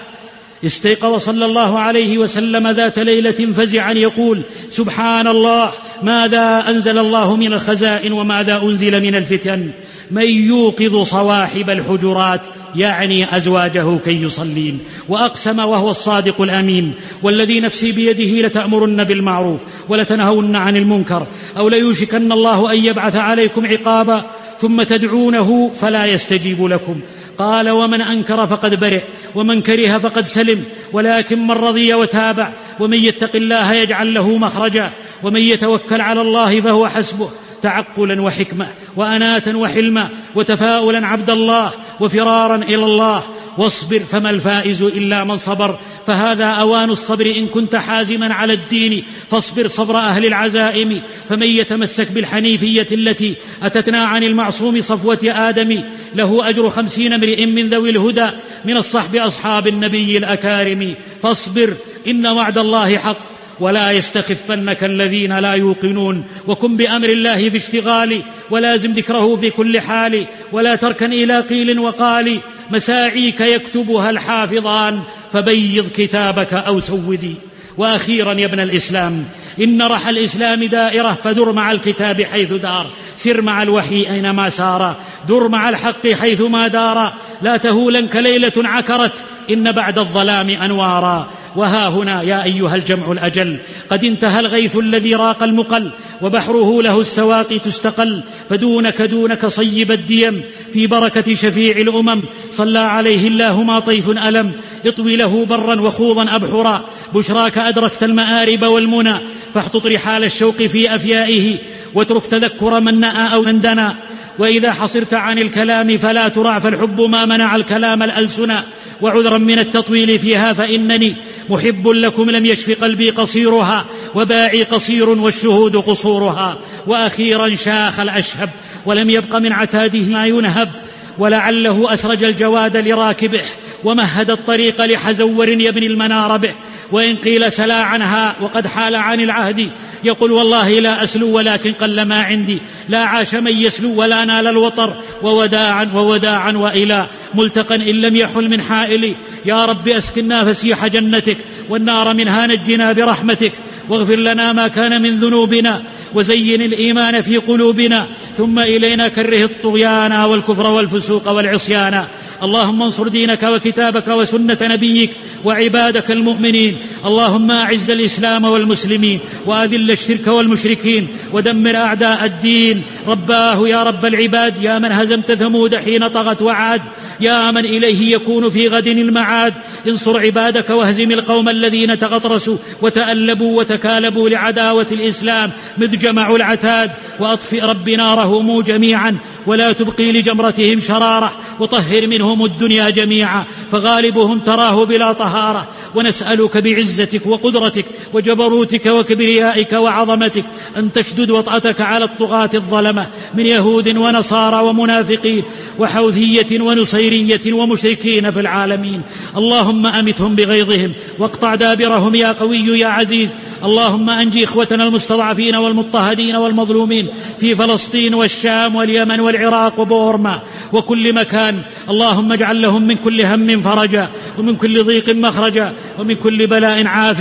استيقظ صلى الله عليه وسلم ذات ليلة فزعا يقول: سبحان الله، ماذا أنزل الله من الخزائن وماذا أنزل من الفتن. من يوقظ صواحب الحجرات، يعني أزواجه كي يصلين. وأقسم وهو الصادق الأمين: والذي نفسي بيده لتأمرن بالمعروف ولتنهون عن المنكر أو ليوشكن الله أن يبعث عليكم عقابا ثم تدعونه فلا يستجيب لكم. قال: ومن أنكر فقد برئ ومن كره فقد سلم، ولكن من رضي وتابع. ومن يتق الله يجعل له مخرجا ومن يتوكل على الله فهو حسبه. تعقلا وحكمة وأناة وحلما وتفاؤلا عبد الله وفرارا إلى الله. واصبر فما الفائز إلا من صبر، فهذا أوان الصبر إن كنت حازما على الدين، فاصبر صبر أهل العزائم. فمن يتمسك بالحنيفية التي أتتنا عن المعصوم صفوة آدم له أجر خمسين امرئ من ذوي الهدى من الصحب أصحاب النبي الأكارم. فاصبر إن وعد الله حق ولا يستخفنك الذين لا يوقنون. وكن بأمر الله في اشتغال ولازم ذكره في كل حال، ولا تركن إلى قيل وقال. مساعيك يكتبها الحافظان فبيض كتابك أو سودي. وأخيرا يا ابن الإسلام، إن رحى الإسلام دائرة، فدر مع الكتاب حيث دار، سر مع الوحي أينما سار، در مع الحق حيثما دار. لا تهولنك ليلة عكرت، إن بعد الظلام أنوارا. وها هنا يا أيها الجمع الأجل قد انتهى الغيث الذي راق المقل، وبحره له السواقي تستقل. فدونك دونك صيب الديم في بركة شفيع الأمم، صلى عليه الله ما طيف ألم. اطوي له برا وخوضا أبحرا، بشراك أدركت المآرب والمنى. فاحطط رحال الشوق في أفيائه، واترك تذكر من نأى أو من دنا. وإذا حصرت عن الكلام فلا ترع، فالحب ما منع الكلام الألسنا. وعذرا من التطويل فيها فإنني محب لكم لم يشف قلبي قصيرها، وباعي قصير والشهود قصورها. وأخيرا شاخ الأشهب ولم يبق من عتاده ما ينهب، ولعله أسرج الجواد لراكبه ومهد الطريق لحزور يبني المنار به. وإن قيل سلا عنها وقد حال عن العهد، يقول والله لا أسلو ولكن قل ما عندي. لا عاش من يسلو ولا نال الوطر، ووداعا ووداعا وإلى ملتقى إن لم يحل من حائلي. يا رب أسكننا فسيح جنتك، والنار منها نجنا برحمتك. واغفر لنا ما كان من ذنوبنا، وزين الإيمان في قلوبنا، ثم إلينا كره الطغيان والكفر والفسوق والعصيان. اللهم انصر دينك وكتابك وسنة نبيك وعبادك المؤمنين. اللهم أعز الإسلام والمسلمين، وأذل الشرك والمشركين، ودمر أعداء الدين. رباه يا رب العباد، يا من هزمت ثمود حين طغت وعاد، يا من إليه يكون في غد المعاد. انصر عبادك واهزم القوم الذين تغطرسوا وتألبوا وتكالبوا لعداوة الإسلام مذ جمعوا العتاد. وأطفئ رب نارهم جميعا، ولا تبقي لجمرتهم شرارة، وطهر منهم الدنيا جميعا، فغالبهم تراه بلا طهارة. ونسألك بعزتك وقدرتك وجبروتك وكبريائك وعظمتك أن تشدد وطأتك على الطغاة الظلمة من يهود ونصارى ومنافقين وحوثية ونصيرية ومشركين في العالمين. اللهم أمتهم بغيظهم واقطع دابرهم يا قوي يا عزيز. اللهم أنجي إخوتنا المستضعفين والمضطهدين والمظلومين في فلسطين والشام واليمن والعراق وبورما وكل مكان. اللهم اجعل لهم من كل هم فرجا، ومن كل ضيق مخرجا، ومن كل بلاء عافية،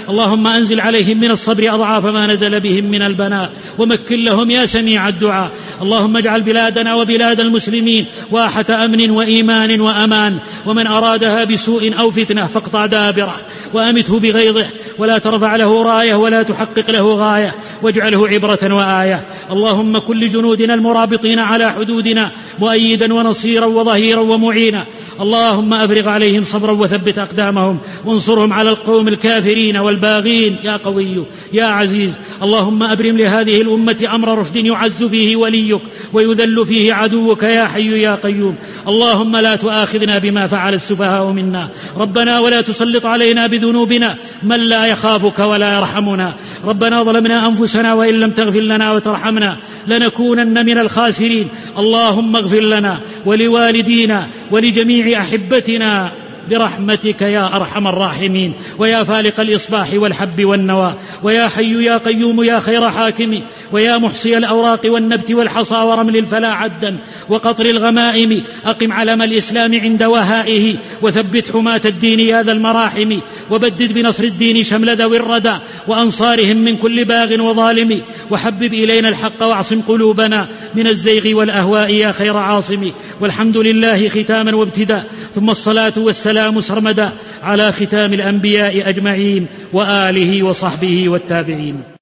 اللهم أنزل عليهم من الصبر أضعاف ما نزل بهم من البلاء ومكن لهم يا سميع الدعاء. اللهم اجعل بلادنا وبلاد المسلمين واحة أمن وإيمان وأمان، ومن أرادها بسوء أو فتنة فاقطع دابره وأمته بغيظه، ولا ترفع له راية ولا تحقق له غاية، واجعله عبرة وآية. اللهم كن لجنودنا المرابطين على حدودنا مؤيدا ونصيرا وظهيرا ومعينا. اللهم أفرغ عليهم صبرا وثبت أقدامهم وانصرهم على القوم الكافرين والباغين يا قوي يا عزيز. اللهم أبرم لهذه الأمة أمر رشد يعز فيه وليك ويذل فيه عدوك يا حي يا قيوم. اللهم لا تؤاخذنا بما فعل السفهاء منا، ربنا ولا تسلط علينا بذنوبنا من لا يخافك ولا يرحمنا. ربنا ظلمنا أنفسنا وإن لم تغفر لنا وترحمنا لنكونن من الخاسرين. اللهم اغفر لنا ولوالدينا ولجميع أحبتنا برحمتك يا أرحم الراحمين، ويا فالق الإصباح والحب والنوى، ويا حي يا قيوم يا خير حاكم، ويا محصي الأوراق والنبت والحصى ورمل الفلا عدا وقطر الغمائم. أقم علم الإسلام عند وهائه وثبت حماة الدين يا ذا المراحم، وبدد بنصر الدين شمل ذوي الردى وأنصارهم من كل باغ وظالم، وحبب إلينا الحق واعصم قلوبنا من الزيغ والأهواء يا خير عاصم. والحمد لله ختاما وابتداء، ثم الصلاة والسلام سرمدا على ختام الأنبياء أجمعين وآله وصحبه والتابعين.